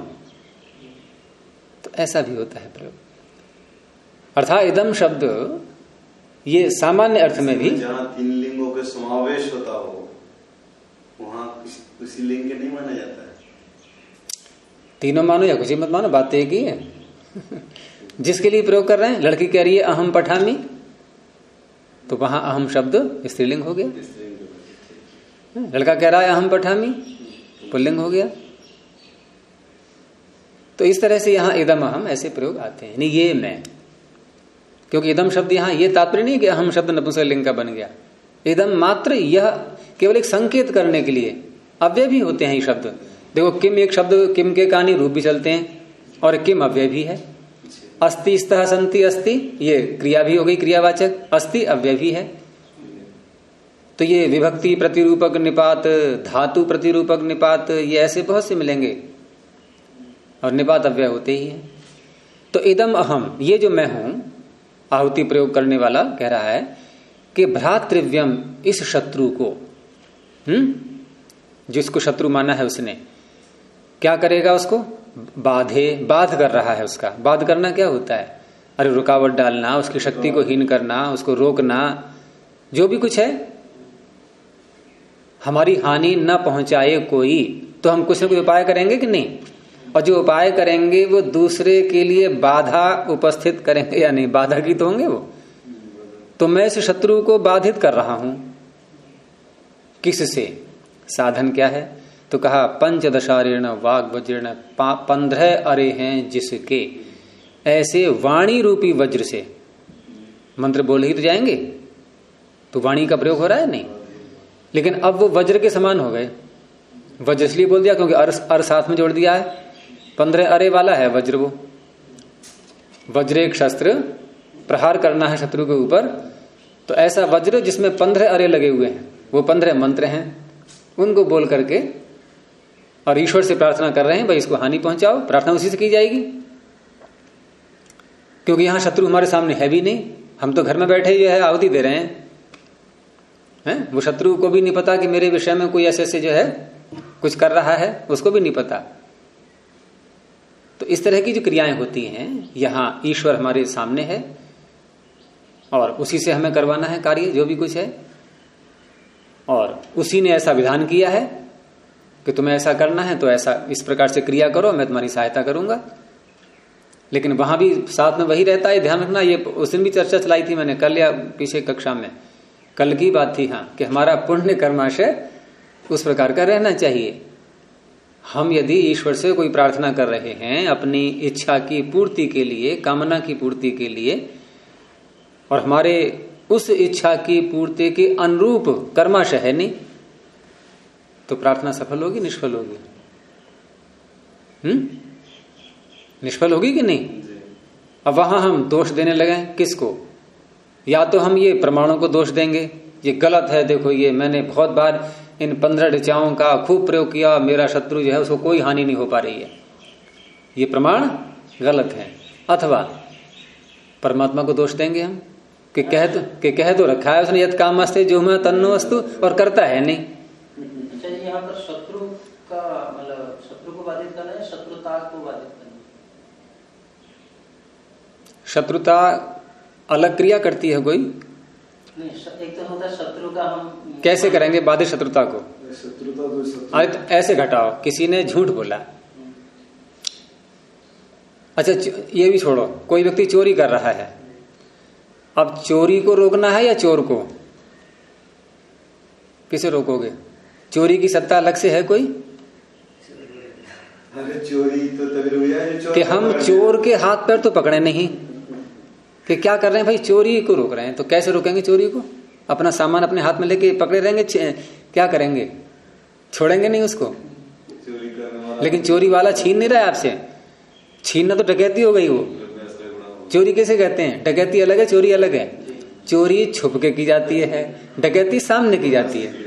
तो ऐसा भी होता है प्रयोग। अर्थात इदम शब्द ये सामान्य अर्थ में भी, जहां 3 लिंगों के समावेश होता हो वहां किसी लिंग के नहीं माना जाता है। तीनों मानो या कुछ ही मत मानो, बात एक ही है। जिसके लिए प्रयोग कर रहे हैं, लड़की कह रही है अहम पठामी, तो वहां अहम शब्द स्त्रीलिंग हो गया। लड़का कह रहा है अहम पठामी, पुल्लिंग हो गया। तो इस तरह से यहां इदम अहम ऐसे प्रयोग आते हैं, नहीं ये मैं। क्योंकि इदम शब्द यहां ये तात्पर्य नहीं कि अहम शब्द नपुंसक लिंग का बन गया। इदम मात्र यह केवल एक संकेत करने के लिए, अव्यय भी होते हैं ये शब्द। देखो किम एक शब्द, किम के कहानी रूप भी चलते हैं और किम अव्यय भी है। अस्ति स्तः संति अस्ति, ये क्रिया भी हो गई क्रियावाचक, अस्ति अव्यय भी है। तो ये विभक्ति प्रतिरूपक निपात, धातु प्रतिरूपक निपात, ये ऐसे बहुत से मिलेंगे और निपात अव्यय होते ही हैं। तो इदम अहम, ये जो मैं हूं, आहुति प्रयोग करने वाला कह रहा है कि भ्रातृव्यम, इस शत्रु को, जिसको शत्रु माना है उसने, क्या करेगा? उसको बाधे, बाध कर रहा है उसका। बाध करना क्या होता है? अरे रुकावट डालना, उसकी शक्ति को हीन करना, उसको रोकना, जो भी कुछ है। हमारी हानि न पहुंचाए कोई, तो हम कुछ न कुछ उपाय करेंगे कि नहीं? और जो उपाय करेंगे वो दूसरे के लिए बाधा उपस्थित करेंगे या नहीं? बाधा की तो होंगे वो। तो मैं इस शत्रु को बाधित कर रहा हूं, किससे? साधन क्या है? तो कहा पंचदशारेण वाग वज्रेण, 15 अरे हैं जिसके, ऐसे वाणी रूपी वज्र से। मंत्र बोल ही तो जाएंगे, तो वाणी का प्रयोग हो रहा है नहीं? लेकिन अब वो वज्र के समान हो गए। वज्र इसलिए बोल दिया क्योंकि अर साथ में जोड़ दिया है, 15 अरे वाला है वज्र। वो वज्र एक शस्त्र, प्रहार करना है शत्रु के ऊपर, तो ऐसा वज्र जिसमें 15 अरे लगे हुए हैं, वो 15 मंत्र हैं, उनको बोल करके और ईश्वर से प्रार्थना कर रहे हैं भाई इसको हानि पहुंचाओ। प्रार्थना उसी से की जाएगी क्योंकि यहां शत्रु हमारे सामने है भी नहीं, हम तो घर में बैठे ही है आहुति दे रहे हैं। वो शत्रु को भी नहीं पता कि मेरे विषय में कोई ऐसे जो है कुछ कर रहा है, उसको भी नहीं पता। तो इस तरह की जो क्रियाएं होती हैं, यहां ईश्वर हमारे सामने है और उसी से हमें करवाना है कार्य जो भी कुछ है, और उसी ने ऐसा विधान किया है कि तुम्हें ऐसा करना है तो ऐसा इस प्रकार से क्रिया करो, मैं तुम्हारी सहायता करूंगा। लेकिन वहां भी साथ में वही रहता है, ध्यान रखना। ये उस दिन भी चर्चा चलाई थी मैंने कल या पीछे कक्षा में, कल की बात थी, हाँ, कि हमारा पुण्य कर्माशय उस प्रकार का रहना चाहिए। हम यदि ईश्वर से कोई प्रार्थना कर रहे हैं अपनी इच्छा की पूर्ति के लिए, कामना की पूर्ति के लिए, और हमारे उस इच्छा की पूर्ति के अनुरूप कर्माशय है नहीं, तो प्रार्थना सफल होगी निष्फल होगी? निष्फल होगी कि नहीं? अब वहां हम दोष देने लगे, किसको? या तो हम ये प्रमाणों को दोष देंगे, ये गलत है, देखो ये मैंने बहुत बार इन 15 ऋचाओं का खूब प्रयोग किया, मेरा शत्रु जो है उसको कोई हानि नहीं हो पा रही है, ये प्रमाण गलत है। अथवा परमात्मा को दोष देंगे हम कि कह तो रखा है उसने, यद काम अस्ते जो मैं तन्नो अस्तु, और करता है नहीं। अच्छा, यहाँ पर शत्रु का मतलब शत्रु को बाधित करना है, शत्रुता को बाधित करना? शत्रुता अलग क्रिया करती है कोई नहीं, एक तो होता है शत्रु का, हम कैसे करेंगे बाधित शत्रुता को? अरे तो ऐसे घटाओ, किसी ने झूठ बोला, अच्छा ये भी छोड़ो, कोई व्यक्ति चोरी कर रहा है, अब चोरी को रोकना है या चोर को? किसे रोकोगे? चोरी की सत्ता अलग से है कोई? अरे चोरी तो तभी हुआ कि हम चोर के हाथ पैर तो पकड़े नहीं, कि क्या कर रहे हैं भाई, चोरी को रोक रहे हैं, तो कैसे रोकेंगे चोरी को? अपना सामान अपने हाथ में लेके पकड़े रहेंगे, क्या करेंगे? छोड़ेंगे नहीं उसको। लेकिन चोरी वाला छीन नहीं रहा है आपसे, छीनना तो डकैती हो गई। वो चोरी कैसे कहते हैं? डकैती अलग है, चोरी अलग है। चोरी छुप के की जाती है, डकैती सामने की जाती है।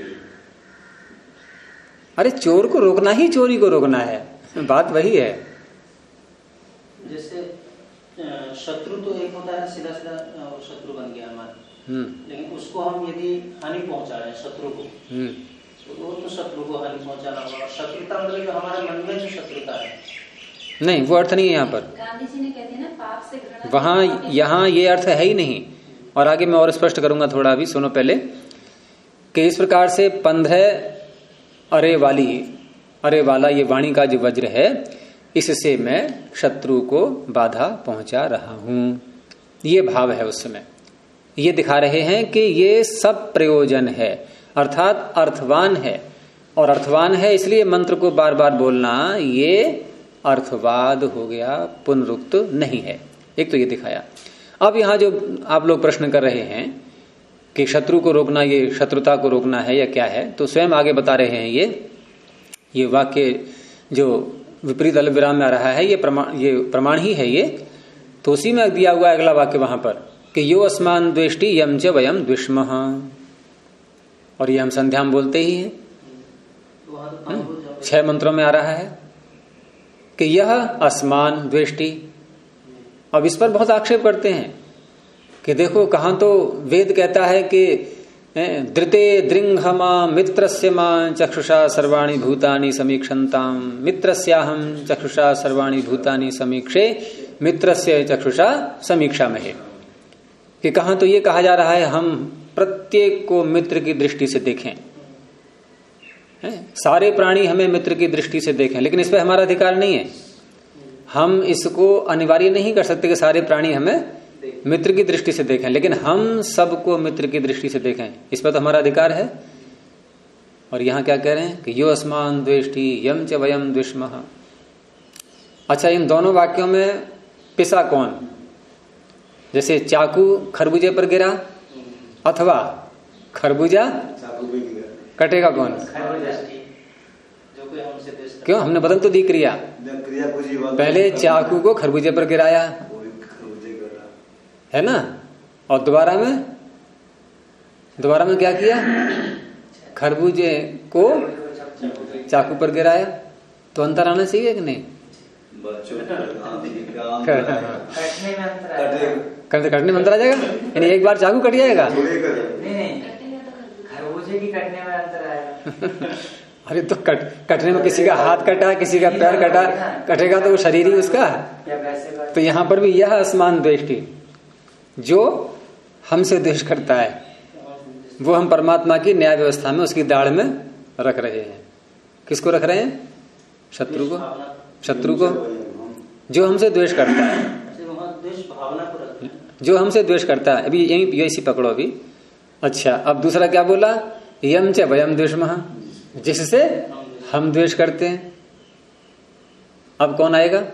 अरे चोर को रोकना ही चोरी को रोकना है, बात वही है। जैसे शत्रु तो एक होता है सीधा सीधा शत्रु बन गया हमारा, लेकिन उसको हम यदि हानि पहुंचा रहे हैं शत्रु को, तो वो तो शत्रु को हानि पहुंचाना होगा। शत्रुता मतलब हमारे मन में जो शत्रुता है, नहीं वो अर्थ नहीं है यहाँ पर। गांधी जी ने कहते हैं ना, पाप से घृणा, वहां यहाँ ये अर्थ है ही नहीं। और आगे मैं और स्पष्ट करूंगा थोड़ा, अभी सुनो पहले, कि इस प्रकार से 15 अरे वाला ये वाणी का जो वज्र है, इससे मैं शत्रु को बाधा पहुंचा रहा हूं, ये भाव है उस समय। ये दिखा रहे हैं कि ये सब प्रयोजन है, अर्थात अर्थवान है, और अर्थवान है इसलिए मंत्र को बार बार बोलना ये अर्थवाद हो गया, पुनरुक्त नहीं है। एक तो ये दिखाया। अब यहां जो आप लोग प्रश्न कर रहे हैं कि शत्रु को रोकना, ये शत्रुता को रोकना है या क्या है, तो स्वयं आगे बता रहे हैं ये वाक्य जो विपरीत अल्प विराम में आ रहा है, ये प्रमाण ही है ये। तो उसी में दिया हुआ अगला वाक्य वहां पर कि यो अस्मान द्वेष्टि यम च वयम द्विष्मः, और ये हम संध्या में बोलते ही हैं, 6 मंत्रों में आ रहा है कि यह अस्मान द्वेष्टि। अब इस पर बहुत आक्षेप करते हैं कि देखो, कहां तो वेद कहता है कि धृते दृंघमा मित्रस्य मां चक्षुषा सर्वाणि भूतानि समीक्षन्ताम, मित्रस्याहं चक्षुषा सर्वाणि भूतानि समीक्षे मित्रस्य चक्षुषा समीक्षा में है, कि कहां तो ये कहा जा रहा है हम प्रत्येक को मित्र की दृष्टि से देखें, सारे प्राणी हमें मित्र की दृष्टि से देखें, लेकिन इस पर हमारा अधिकार नहीं है। हम इसको अनिवार्य नहीं कर सकते कि सारे प्राणी हमें मित्र की दृष्टि से देखें, लेकिन हम सबको मित्र की दृष्टि से देखें, इस पर तो हमारा अधिकार है। और यहां क्या कह रहे हैं कि यो अस्मान द्वेष्टि यम च वयम द्विष्मः। अच्छा, इन दोनों वाक्यों में पिसा कौन? जैसे चाकू खरबूजे पर गिरा, अथवा खरबूजा कटेगा कौन? जो कोई हमसे द्वेष करता। क्यों? हमने बदल तो दी क्रिया। पहले चाकू को खरबूजे पर गिराया है ना, और दोबारा में क्या किया? खरबूजे को चाकू पर गिराया। तो अंतर आना चाहिए कि नहीं? कटने में अंतर आ जाएगा, यानी एक बार चाकू कट जाएगा। नहीं, खरबूजे की कटने में अंतर आएगा। अरे तो कटने में किसी का हाथ कटा, किसी का पैर कटा, कटेगा तो वो शरीर ही उसका। तो यहाँ पर भी यह असमान दृष्टि जो हमसे द्वेष करता है, वो हम परमात्मा की न्याय व्यवस्था में उसकी दाढ़ में रख रहे हैं। किसको रख रहे हैं? शत्रु को जो हमसे द्वेष करता है, जो हमसे द्वेष करता है। अभी यही इसी पकड़ो अभी। अच्छा, अब दूसरा क्या बोला? यम च वयम द्वेषमः, जिससे हम द्वेष करते हैं। अब कौन आएगा?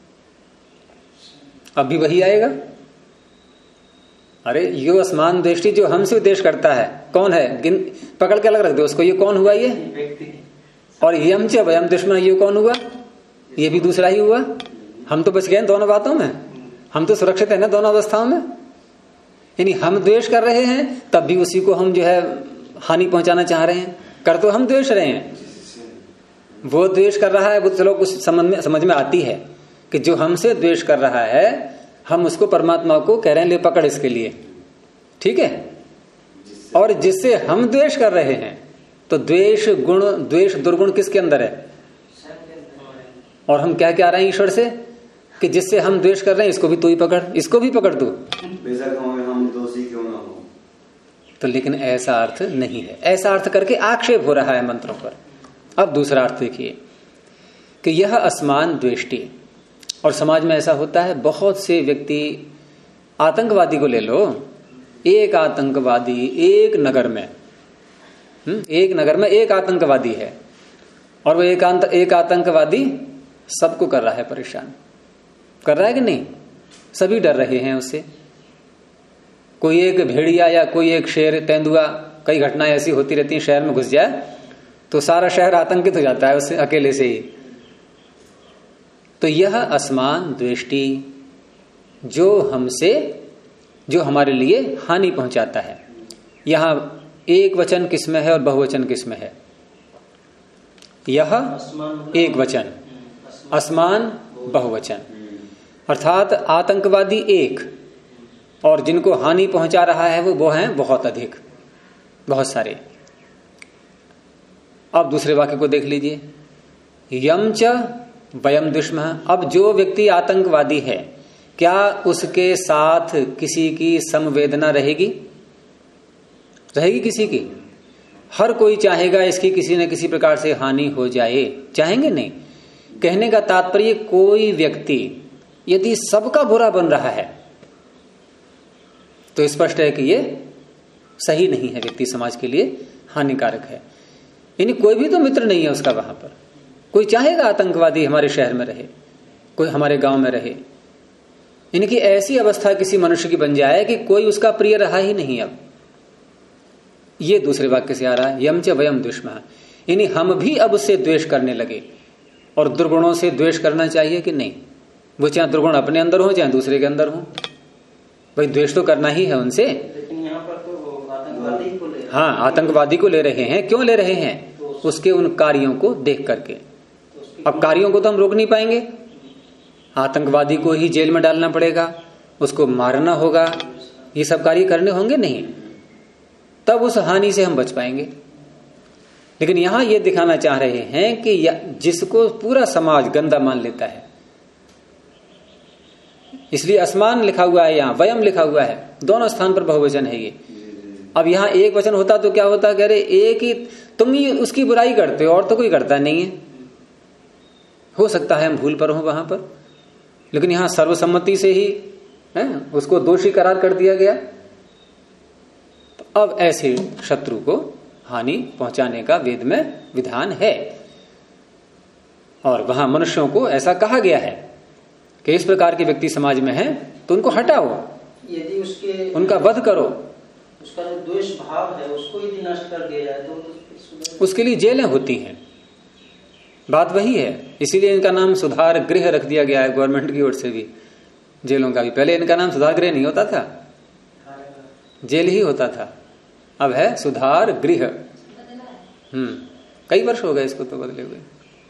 अब भी वही आएगा। अरे यो असमान दृष्टि जो हमसे द्वेष करता है, कौन है? पकड़ के अलग रख दो उसको। ये कौन हुआ? ये व्यक्ति। और यम च वयम द्वेषमः, ये कौन हुआ? ये भी दूसरा ही हुआ। हम तो बच गए दोनों बातों में, हम तो सुरक्षित है ना दोनों अवस्थाओं में। यानी हम द्वेष कर रहे हैं, तब भी उसी को हम जो है हानि पहुंचाना चाह रहे हैं। कर तो हम द्वेष रहे हैं, वो द्वेष कर रहा है। वो चलो कुछ समझ में आती है कि जो हमसे द्वेष कर रहा है, हम उसको परमात्मा को कह रहे हैं ले पकड़ इसके लिए, ठीक है। और जिससे हम द्वेष कर रहे हैं, तो द्वेष दुर्गुण किसके अंदर है? और हम क्या कह रहे हैं ईश्वर से कि जिससे हम द्वेष कर रहे हैं इसको भी तू ही पकड़, इसको भी पकड़ तू, हम दोषी क्यों ना हो। तो लेकिन ऐसा अर्थ नहीं है। ऐसा अर्थ करके आक्षेप हो रहा है मंत्रों पर। अब दूसरा अर्थ देखिए कि यह असमान द्वेष्टि। और समाज में ऐसा होता है, बहुत से व्यक्ति, आतंकवादी को ले लो, एक आतंकवादी एक नगर में एक आतंकवादी है, और वो एक आतंकवादी सबको कर रहा है परेशान। कर रहा है कि नहीं? सभी डर रहे हैं उससे। कोई एक भेड़िया या कोई एक शेर, तेंदुआ, कई घटनाएं ऐसी होती रहती हैं, शहर में घुस जाए तो सारा शहर आतंकित हो जाता है उससे अकेले से ही। तो यह असमान द्वेष्टि जो हमारे लिए हानि पहुंचाता है। यहां एक वचन किसमें है और बहुवचन किसमें है? यह एक वचन, असमान बहुवचन। अर्थात आतंकवादी एक, और जिनको हानि पहुंचा रहा है वो हैं बहुत अधिक, बहुत सारे। अब दूसरे वाक्य को देख लीजिए, यम च वयम द्वेषमः। अब जो व्यक्ति आतंकवादी है, क्या उसके साथ किसी की संवेदना रहेगी? किसी की? हर कोई चाहेगा इसकी किसी न किसी प्रकार से हानि हो जाए, चाहेंगे नहीं? कहने का तात्पर्य, कोई व्यक्ति यदि सबका बुरा बन रहा है तो स्पष्ट है कि ये सही नहीं है, व्यक्ति समाज के लिए हानिकारक है। यानी कोई भी तो मित्र नहीं है उसका वहां पर। कोई चाहेगा आतंकवादी हमारे शहर में रहे, कोई हमारे गांव में रहे। यानी कि ऐसी अवस्था किसी मनुष्य की बन जाए कि कोई उसका प्रिय रहा ही नहीं। अब ये दूसरे वाक्य से आ रहा है, यम च वयम द्वेषमः। यानी हम भी अब उससे द्वेष करने लगे। और दुर्गुणों से द्वेष करना चाहिए कि नहीं? वो चाहे दुर्गुण अपने अंदर हो चाहे दूसरे के अंदर हो, भाई द्वेष तो करना ही है उनसे। लेकिन यहाँ पर तो आतंकवादी को ले रहे हैं। हाँ, आतंकवादी को ले रहे हैं। क्यों ले रहे हैं? उसके उन कार्यों को देख करके। अब कार्यों को तो हम रोक नहीं पाएंगे, आतंकवादी को ही जेल में डालना पड़ेगा, उसको मारना होगा, ये सब कार्य करने होंगे नहीं, तब उस हानि से हम बच पाएंगे। लेकिन यहां ये दिखाना चाह रहे हैं कि जिसको पूरा समाज गंदा मान लेता है, इसलिए असमान लिखा हुआ है, यहां वयम लिखा हुआ है, दोनों स्थान पर बहुवचन है ये। अब यहां एक वचन होता तो क्या होता? कह रहे एक ही तुम ही उसकी बुराई करते हो और तो कोई करता नहीं है। हो सकता है हम भूल पर हो वहां पर, लेकिन यहां सर्वसम्मति से ही है उसको दोषी करार कर दिया गया। तो अब ऐसे शत्रु को हानि पहुंचाने का वेद में विधान है, और वहां मनुष्यों को ऐसा कहा गया है कि इस प्रकार के व्यक्ति समाज में हैं तो उनको हटाओ, यदि उसके उनका वध करो। उसका जो द्वेष भाव है उसको यदि नष्ट कर दिया जाए तो उसके लिए जेलें होती हैं। बात वही है, इसीलिए इनका नाम सुधार गृह रख दिया गया है गवर्नमेंट की ओर से भी, जेलों का भी। पहले इनका नाम सुधार गृह नहीं होता था, जेल ही होता था, अब है सुधार गृह। कई वर्ष हो गए इसको तो बदले हुए।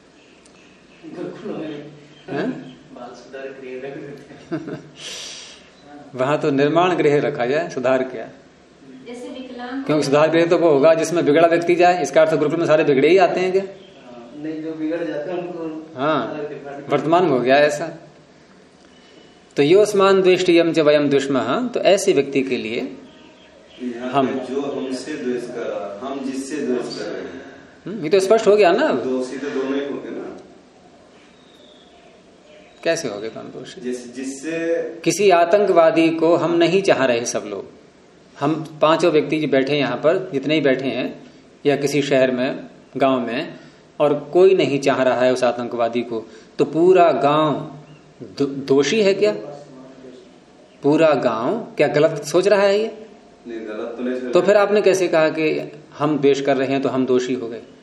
वहां तो निर्माण गृह रखा जाए, सुधार क्या, जैसे विकलांग, क्योंकि सुधार गृह तो वो होगा जिसमें बिगड़ा व्यक्ति जाए। इसका अर्थ गुरुकुल में सारे बिगड़े ही आते हैं क्या? नहीं, जो बिगड़ जाते हैं उनको। हाँ, वर्तमान में हो गया ऐसा। तो योस्मान द्वेष्टि यम च वयम द्विष्मः, तो ऐसे व्यक्ति के लिए हम जो हमसे द्वेष कर रहा, हम जिससे द्वेष कर रहे हैं, ये तो स्पष्ट हो गया ना। अब दोषी तो दोनों ही होंगे ना। कैसे हो गए कौन दोषी? जिससे किसी आतंकवादी को हम नहीं चाह रहे सब लोग, हम पांचों व्यक्ति जो बैठे यहाँ पर, जितने ही बैठे हैं, या किसी शहर में, गांव में, और कोई नहीं चाह रहा है उस आतंकवादी को, तो पूरा गांव दोषी है क्या? पूरा गांव क्या गलत सोच रहा है ये? नहीं, गलत तो नहीं। तो फिर आपने कैसे कहा कि हम द्वेष कर रहे हैं तो हम दोषी हो गए?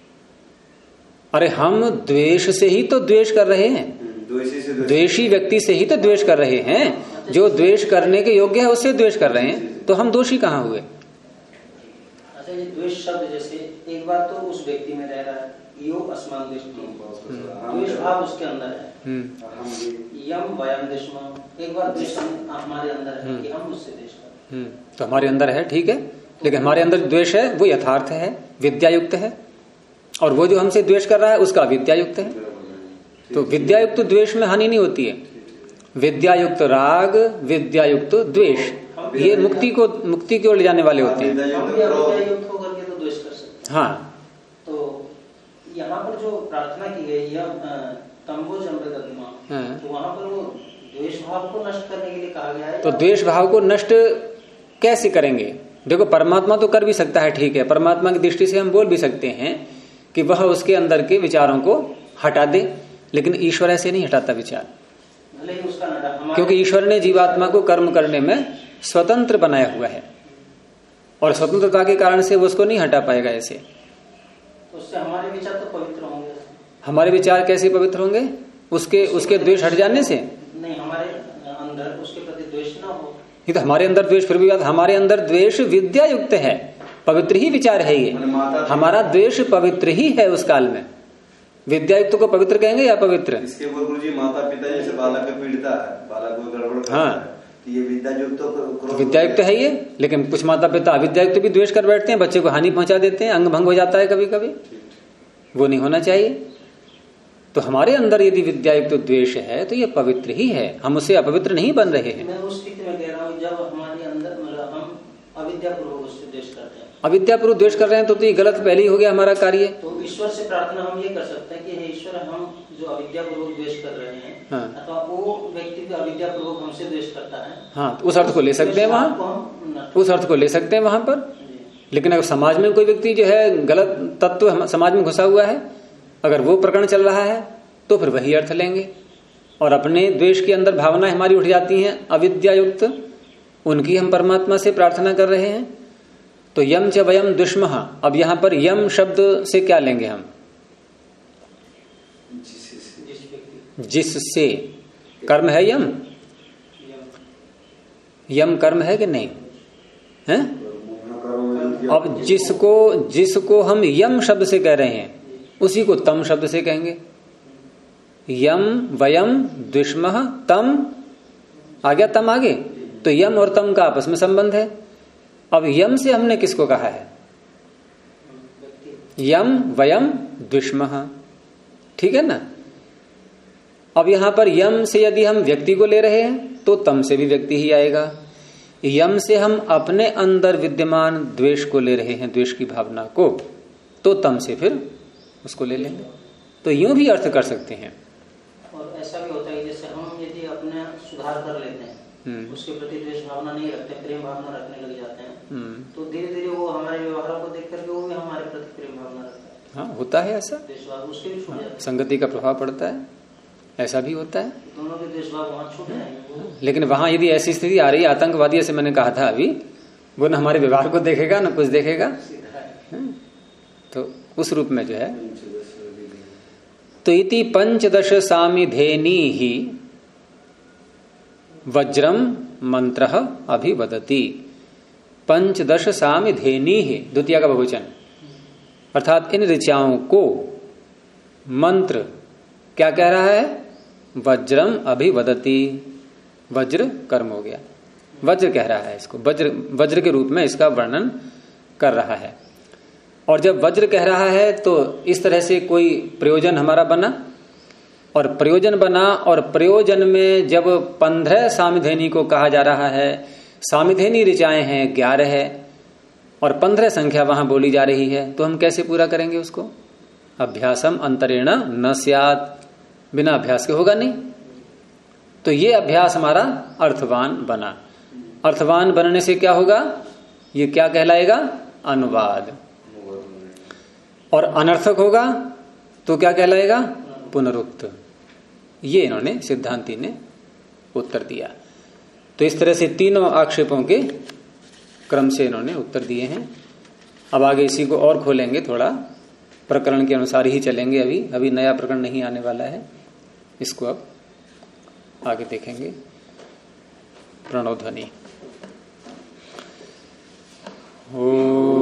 अरे हम द्वेष से ही तो द्वेष कर रहे हैं, द्वेषी व्यक्ति से ही तो द्वेष कर रहे हैं। जो द्वेष करने के योग्य है उससे द्वेष कर रहे हैं, तो हम दोषी कहाँ हुए? अच्छा, ये द्वेष शब्द जैसे एक बार तो उस व्यक्ति में रह रहा है, यो अस्मान द्वेष भाव उसके अंदर है, यम वयम द्वेष्मः, एक बार द्वेष हमारे अंदर है कि हम उससे द्वेष कर रहे हैं। तो हमारे अंदर है, ठीक है, लेकिन हमारे अंदर द्वेष है वो यथार्थ है, विद्यायुक्त है, और वो जो हमसे द्वेष कर रहा है उसका विद्यायुक्त है। तो विद्यायुक्त द्वेष में हानि नहीं होती है। विद्यायुक्त राग, विद्यायुक्त द्वेष, ये मुक्ति की ओर ले जाने वाले होते हैं। विद्यायुक्त होकर के तो द्वेष कर सकते हैं। हाँ, तो यहाँ पर जो प्रार्थना की गई तंबोज अमृतत्मा, तो वहाँ पर वो द्वेष भाव को नष्ट करने के लिए कहा गया है। तो द्वेष भाव को नष्ट कैसे करेंगे? देखो, परमात्मा तो कर भी सकता है, ठीक है, परमात्मा की दृष्टि से हम बोल भी सकते हैं कि वह उसके अंदर के विचारों को हटा दे, लेकिन ईश्वर ऐसे नहीं हटाता विचार, क्योंकि ईश्वर ने जीवात्मा को कर्म करने में स्वतंत्र बनाया हुआ है, और स्वतंत्रता के कारण से वो उसको नहीं हटा पाएगा ऐसे। तो उससे हमारे विचार तो पवित्र होंगे। हमारे विचार कैसे पवित्र होंगे? उसके द्वेष हट जाने से। नहीं, हमारे अंदर उसके प्रति द्वेष ना हो। ये तो हमारे अंदर द्वेष, फिर भी हमारे अंदर द्वेष विद्या युक्त है, पवित्र ही विचार है ये। हमारा द्वेष पवित्र ही है उस काल में। विद्यायुक्त को पवित्र कहेंगे या पवित्र? इसके ऊपर गुरुजी माता पिता जैसे बालक का पीड़िता है, बालक को गड़बड़ करता है, तो ये विद्यायुक्त है ये। लेकिन कुछ माता पिता अविद्यायुक्त भी द्वेष कर बैठते हैं, बच्चे को हानि पहुंचा देते हैं, अंग भंग हो जाता है कभी कभी, वो नहीं होना चाहिए। तो हमारे अंदर यदि विद्यायुक्त द्वेष है तो ये पवित्र ही है, हम उससे अपवित्र नहीं बन रहे हैं। मैं उस स्थिति में कह रहा हूँ जब हमारे अंदर मतलब हम अविद्यापूर्वक उससे द्वेष करते हैं। अविद्यापूर्वक द्वेष कर रहे हैं तो ये गलत पहले ही हो गया हमारा कार्य। तो ईश्वर से प्रार्थना हम ये कर सकते हैं कि हे ईश्वर, हम जो अविद्यापूर्वक द्वेष कर रहे हैं, अथवा वो व्यक्ति भी अविद्यापूर्वक हमसे द्वेष करता है, हाँ, तो उस अर्थ को ले सकते हैं वहां, उस अर्थ को ले सकते हैं वहां पर। लेकिन अगर समाज में कोई व्यक्ति जो है गलत तत्व समाज में घुसा हुआ है, अगर वो प्रकरण चल रहा है तो फिर वही अर्थ लेंगे, और अपने द्वेष के अंदर भावनाएं हमारी उठ जाती हैं अविद्यायुक्त, उनकी हम परमात्मा से प्रार्थना कर रहे हैं। तो यम च वयम द्विष्मः, अब यहां पर यम शब्द से क्या लेंगे हम? जिससे कर्म है यम, यम कर्म है कि नहीं है? अब जिसको हम यम शब्द से कह रहे हैं उसी को तम शब्द से कहेंगे। यम वयम द्विष्मः तम, आ गया तम आगे, तो यम और तम का आपस में संबंध है। अब यम से हमने किसको कहा है? यम वयम द्विष्मः, ठीक है ना। अब यहां पर यम से यदि हम व्यक्ति को ले रहे हैं तो तम से भी व्यक्ति ही आएगा। यम से हम अपने अंदर विद्यमान द्वेष को ले रहे हैं, द्वेष की भावना को, तो तम से फिर उसको ले लेंगे। तो यूं भी अर्थ कर सकते हैं। और ऐसा भी होता है जैसे हम यदि अपने सुधार कर लेते हैं, उसके प्रति द्वेष भावना नहीं रखते, प्रेम भावना रखने लग जाते हैं, तो धीरे धीरे वो हमारे व्यवहार को देख करके वो भी हमारे प्रति प्रेम भावना रखता है। हाँ, होता है ऐसा, उसके भी छूट जाता है, संगति का प्रभाव पड़ता है, ऐसा भी होता है। दोनों के द्वेष भाव वहां छूट जाएंगे। लेकिन वहां यदि ऐसी स्थिति आ रही है, आतंकवादी जैसे मैंने कहा था अभी, वो न हमारे व्यवहार को देखेगा न कुछ देखेगा, तो उस रूप में जो है, तो इति पंचदश सामिधेनी ही वज्रम मंत्र अभिवदति। पंचदश सामिधेनी ही द्वितीय का बहुवचन, अर्थात इन ऋचाओं को मंत्र क्या कह रहा है? वज्रम अभिवदति। वज्र कर्म हो गया, वज्र कह रहा है इसको, वज्र के रूप में इसका वर्णन कर रहा है। और जब वज्र कह रहा है तो इस तरह से कोई प्रयोजन हमारा बना, और प्रयोजन बना, और प्रयोजन में जब 15 सामिधेनी को कहा जा रहा है, सामिधेनी ऋचाएं हैं 11 है, और 15 संख्या वहां बोली जा रही है, तो हम कैसे पूरा करेंगे उसको? अभ्यासम अंतरेण न स्यात्, बिना अभ्यास के होगा नहीं। तो ये अभ्यास हमारा अर्थवान बना। अर्थवान बनने से क्या होगा? ये क्या कहलाएगा? अनुवाद। और अनर्थक होगा तो क्या कहलाएगा? पुनरुक्त। ये इन्होंने सिद्धांती ने उत्तर दिया। तो इस तरह से तीनों आक्षेपों के क्रम से इन्होंने उत्तर दिए हैं। अब आगे इसी को और खोलेंगे, थोड़ा प्रकरण के अनुसार ही चलेंगे। अभी नया प्रकरण नहीं आने वाला है, इसको अब आगे देखेंगे। प्रणव ध्वनि। ओ